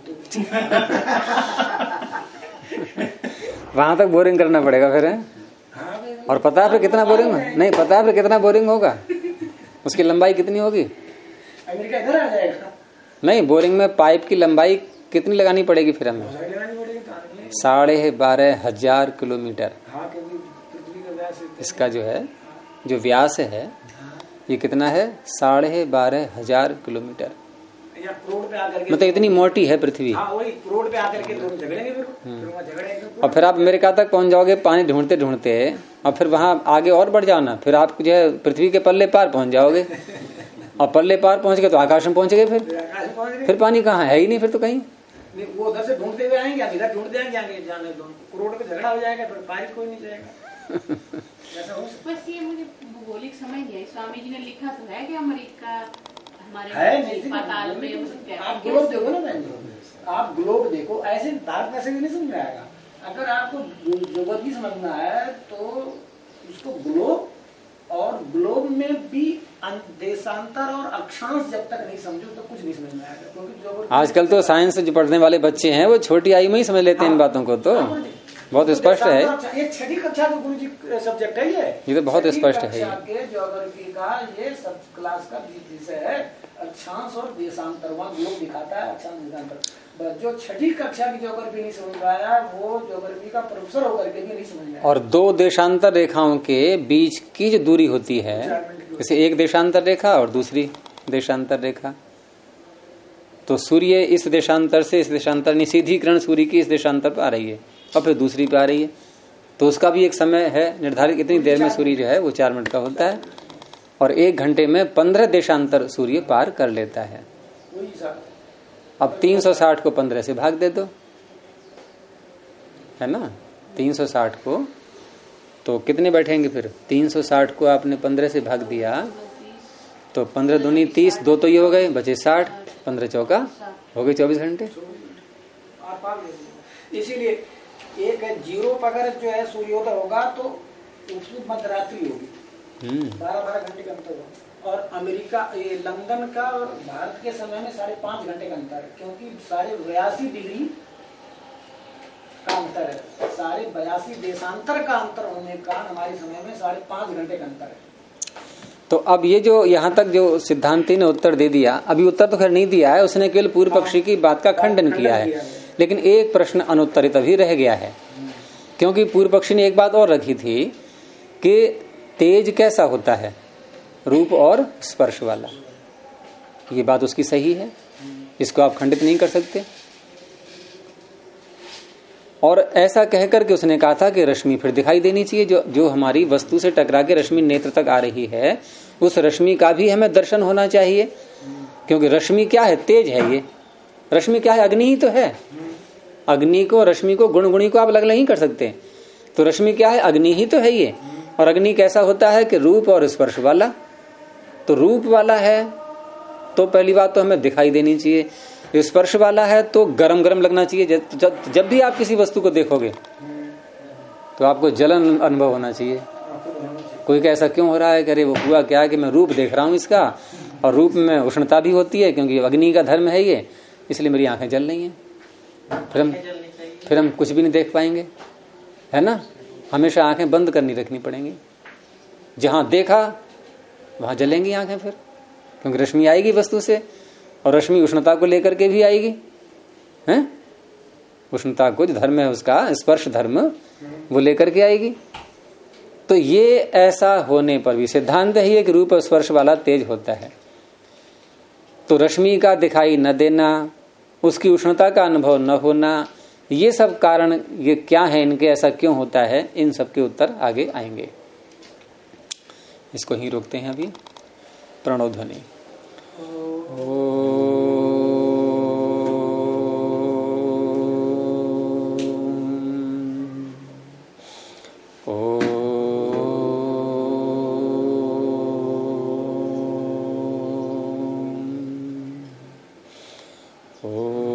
तो वहां तक बोरिंग करना पड़ेगा फिर है? और पता है फिर कितना बोरिंग नहीं पता है फिर कितना बोरिंग होगा, उसकी लंबाई कितनी होगी? अमेरिका इधर आ जाएगा। नहीं, बोरिंग में पाइप की लंबाई कितनी लगानी पड़ेगी फिर हमें? 12,500 किलोमीटर। इसका जो है जो व्यास है ये कितना है? 12,500 किलोमीटर। मतलब इतनी मोटी है पृथ्वी। रोड पे आकर के दोनों झगड़ेंगे फिर और फिर आप अमेरिका तक पहुंच जाओगे पानी ढूंढते ढूंढते, और फिर वहां आगे और बढ़ जाओ ना, फिर आप जो है पृथ्वी के पल्ले पार पहुंच जाओगे, और पल्ले पार पहुंच गए तो आकाश में पहुंच गए। फिर पानी कहाँ है ही नहीं फिर तो कहीं। वो उधर से ढूंढते हुए आएंगे, इधर ढूंढते आएंगे, जाने दो रोड पे झगड़ा हो जाएगा, फिर पार कोई नहीं जाएगा। बस ये मुझे भौगोलिक समझ गया। स्वामी जी ने लिखा तो है कि अमेरिका आप ग्लोब देखो ना बहन, आप ग्लोब देखो, ऐसे भारत में ऐसे भी नहीं समझ में आएगा। अगर आपको ज्योग्राफी समझना है तो उसको ग्लोब, और ग्लोब में भी देशांतर और अक्षांश जब तक नहीं समझो तो कुछ नहीं समझ में आएगा, क्योंकि आजकल तो साइंस जो पढ़ने वाले बच्चे हैं वो छोटी आयु में ही समझ लेते हैं इन बातों को। तो बहुत स्पष्ट है, ये 6ठी कक्षा का गुरु जी सब्जेक्ट है। ये तो बहुत स्पष्ट है। ज्योग्राफी का ये सब क्लास का विषय है, अक्षांश और देशांतर। वहाँ ग्लोब दिखाता है, अक्षांश देशांतर। जो 6ठी कक्षा की ज्योग्राफी नहीं समझ पाया वो ज्योग्राफी का प्रोफेसर होकर के भी नहीं समझ में आया। और 2 देशांतर रेखाओं के बीच की जो दूरी होती है, जैसे एक देशांतर रेखा और दूसरी देशांतर रेखा, तो सूर्य इस देशांतर से इस देशांतर, सीधी किरण सूर्य की इस देशांतर पर आ रही है और फिर दूसरी पे आ रही है, तो उसका भी एक समय है निर्धारित, इतनी देर में सूर्य जो है वो 4 मिनट का होता है, और 1 घंटे में 15 देशांतर सूर्य पार कर लेता है। अब 360 को 15 से भाग दे दो, है ना? 360 को तो कितने बैठेंगे फिर? 360 को आपने 15 से भाग दिया तो 15 दूनी 30, 2 तो ये हो गए, बचे 60, 15 चौका हो गए 24 घंटे। इसीलिए एक जीरो पर अगर जो है सूर्योदय होगा तो उसकी मध्यरात्रि होगी, 12-12 घंटे का अंतर होगा। और अमेरिका, ये लंदन का और भारत के समय में 5.5 घंटे का अंतर है, क्योंकि 82 डिग्री का अंतर है। 82 देशांतर का अंतर होने का हमारे समय में 5.5 घंटे का अंतर है। तो अब ये जो यहाँ तक जो सिद्धांती ने उत्तर दे दिया, अभी उत्तर तो खैर नहीं दिया है, उसने केवल पूर्व पक्षी की बात का खंडन किया है, लेकिन एक प्रश्न अनुत्तरित अभी रह गया है। क्योंकि पूर्व पक्षी ने एक बात और रखी थी कि तेज कैसा होता है, रूप और स्पर्श वाला। ये बात उसकी सही है, इसको आप खंडित नहीं कर सकते। और ऐसा कहकर के उसने कहा था कि रश्मि फिर दिखाई देनी चाहिए, जो हमारी वस्तु से टकरा के रश्मि नेत्र तक आ रही है, उस रश्मि का भी हमें दर्शन होना चाहिए। क्योंकि रश्मि क्या है, तेज है। ये रश्मि क्या है, अग्नि ही तो है। अग्नि को, रश्मि को, गुणी को आप अलग नहीं कर सकते। तो रश्मि क्या है, अग्नि ही तो है ये। और अग्नि कैसा होता है कि रूप और स्पर्श वाला। तो रूप वाला है तो पहली बात तो हमें दिखाई देनी चाहिए, स्पर्श वाला है तो गरम गरम लगना चाहिए। जब भी आप किसी वस्तु को देखोगे तो आपको जलन अनुभव होना चाहिए। कोई का ऐसा क्यों हो रहा है, अरे वो हुआ क्या कि मैं रूप देख रहा हूं इसका, और रूप में उष्णता भी होती है क्योंकि अग्नि का धर्म है ये, इसलिए मेरी आंखें जल रही हैं। फिर हम कुछ भी नहीं देख पाएंगे, है ना। हमेशा आंखें बंद करनी रखनी पड़ेंगी। जहां देखा वहां जलेंगी आंखें फिर, क्योंकि रश्मि आएगी वस्तु से, और रश्मि उष्णता को लेकर के भी आएगी, हैं। उष्णता को जो धर्म है उसका, स्पर्श धर्म, वो लेकर के आएगी। तो ये ऐसा होने पर भी सिद्धांत है कि रूप और स्पर्श वाला तेज होता है। तो रश्मि का दिखाई न देना, उसकी उष्णता का अनुभव न होना, ये सब कारण ये क्या है इनके, ऐसा क्यों होता है, इन सब के उत्तर आगे आएंगे। इसको ही रोकते हैं अभी। प्रणव ध्वनि। ओ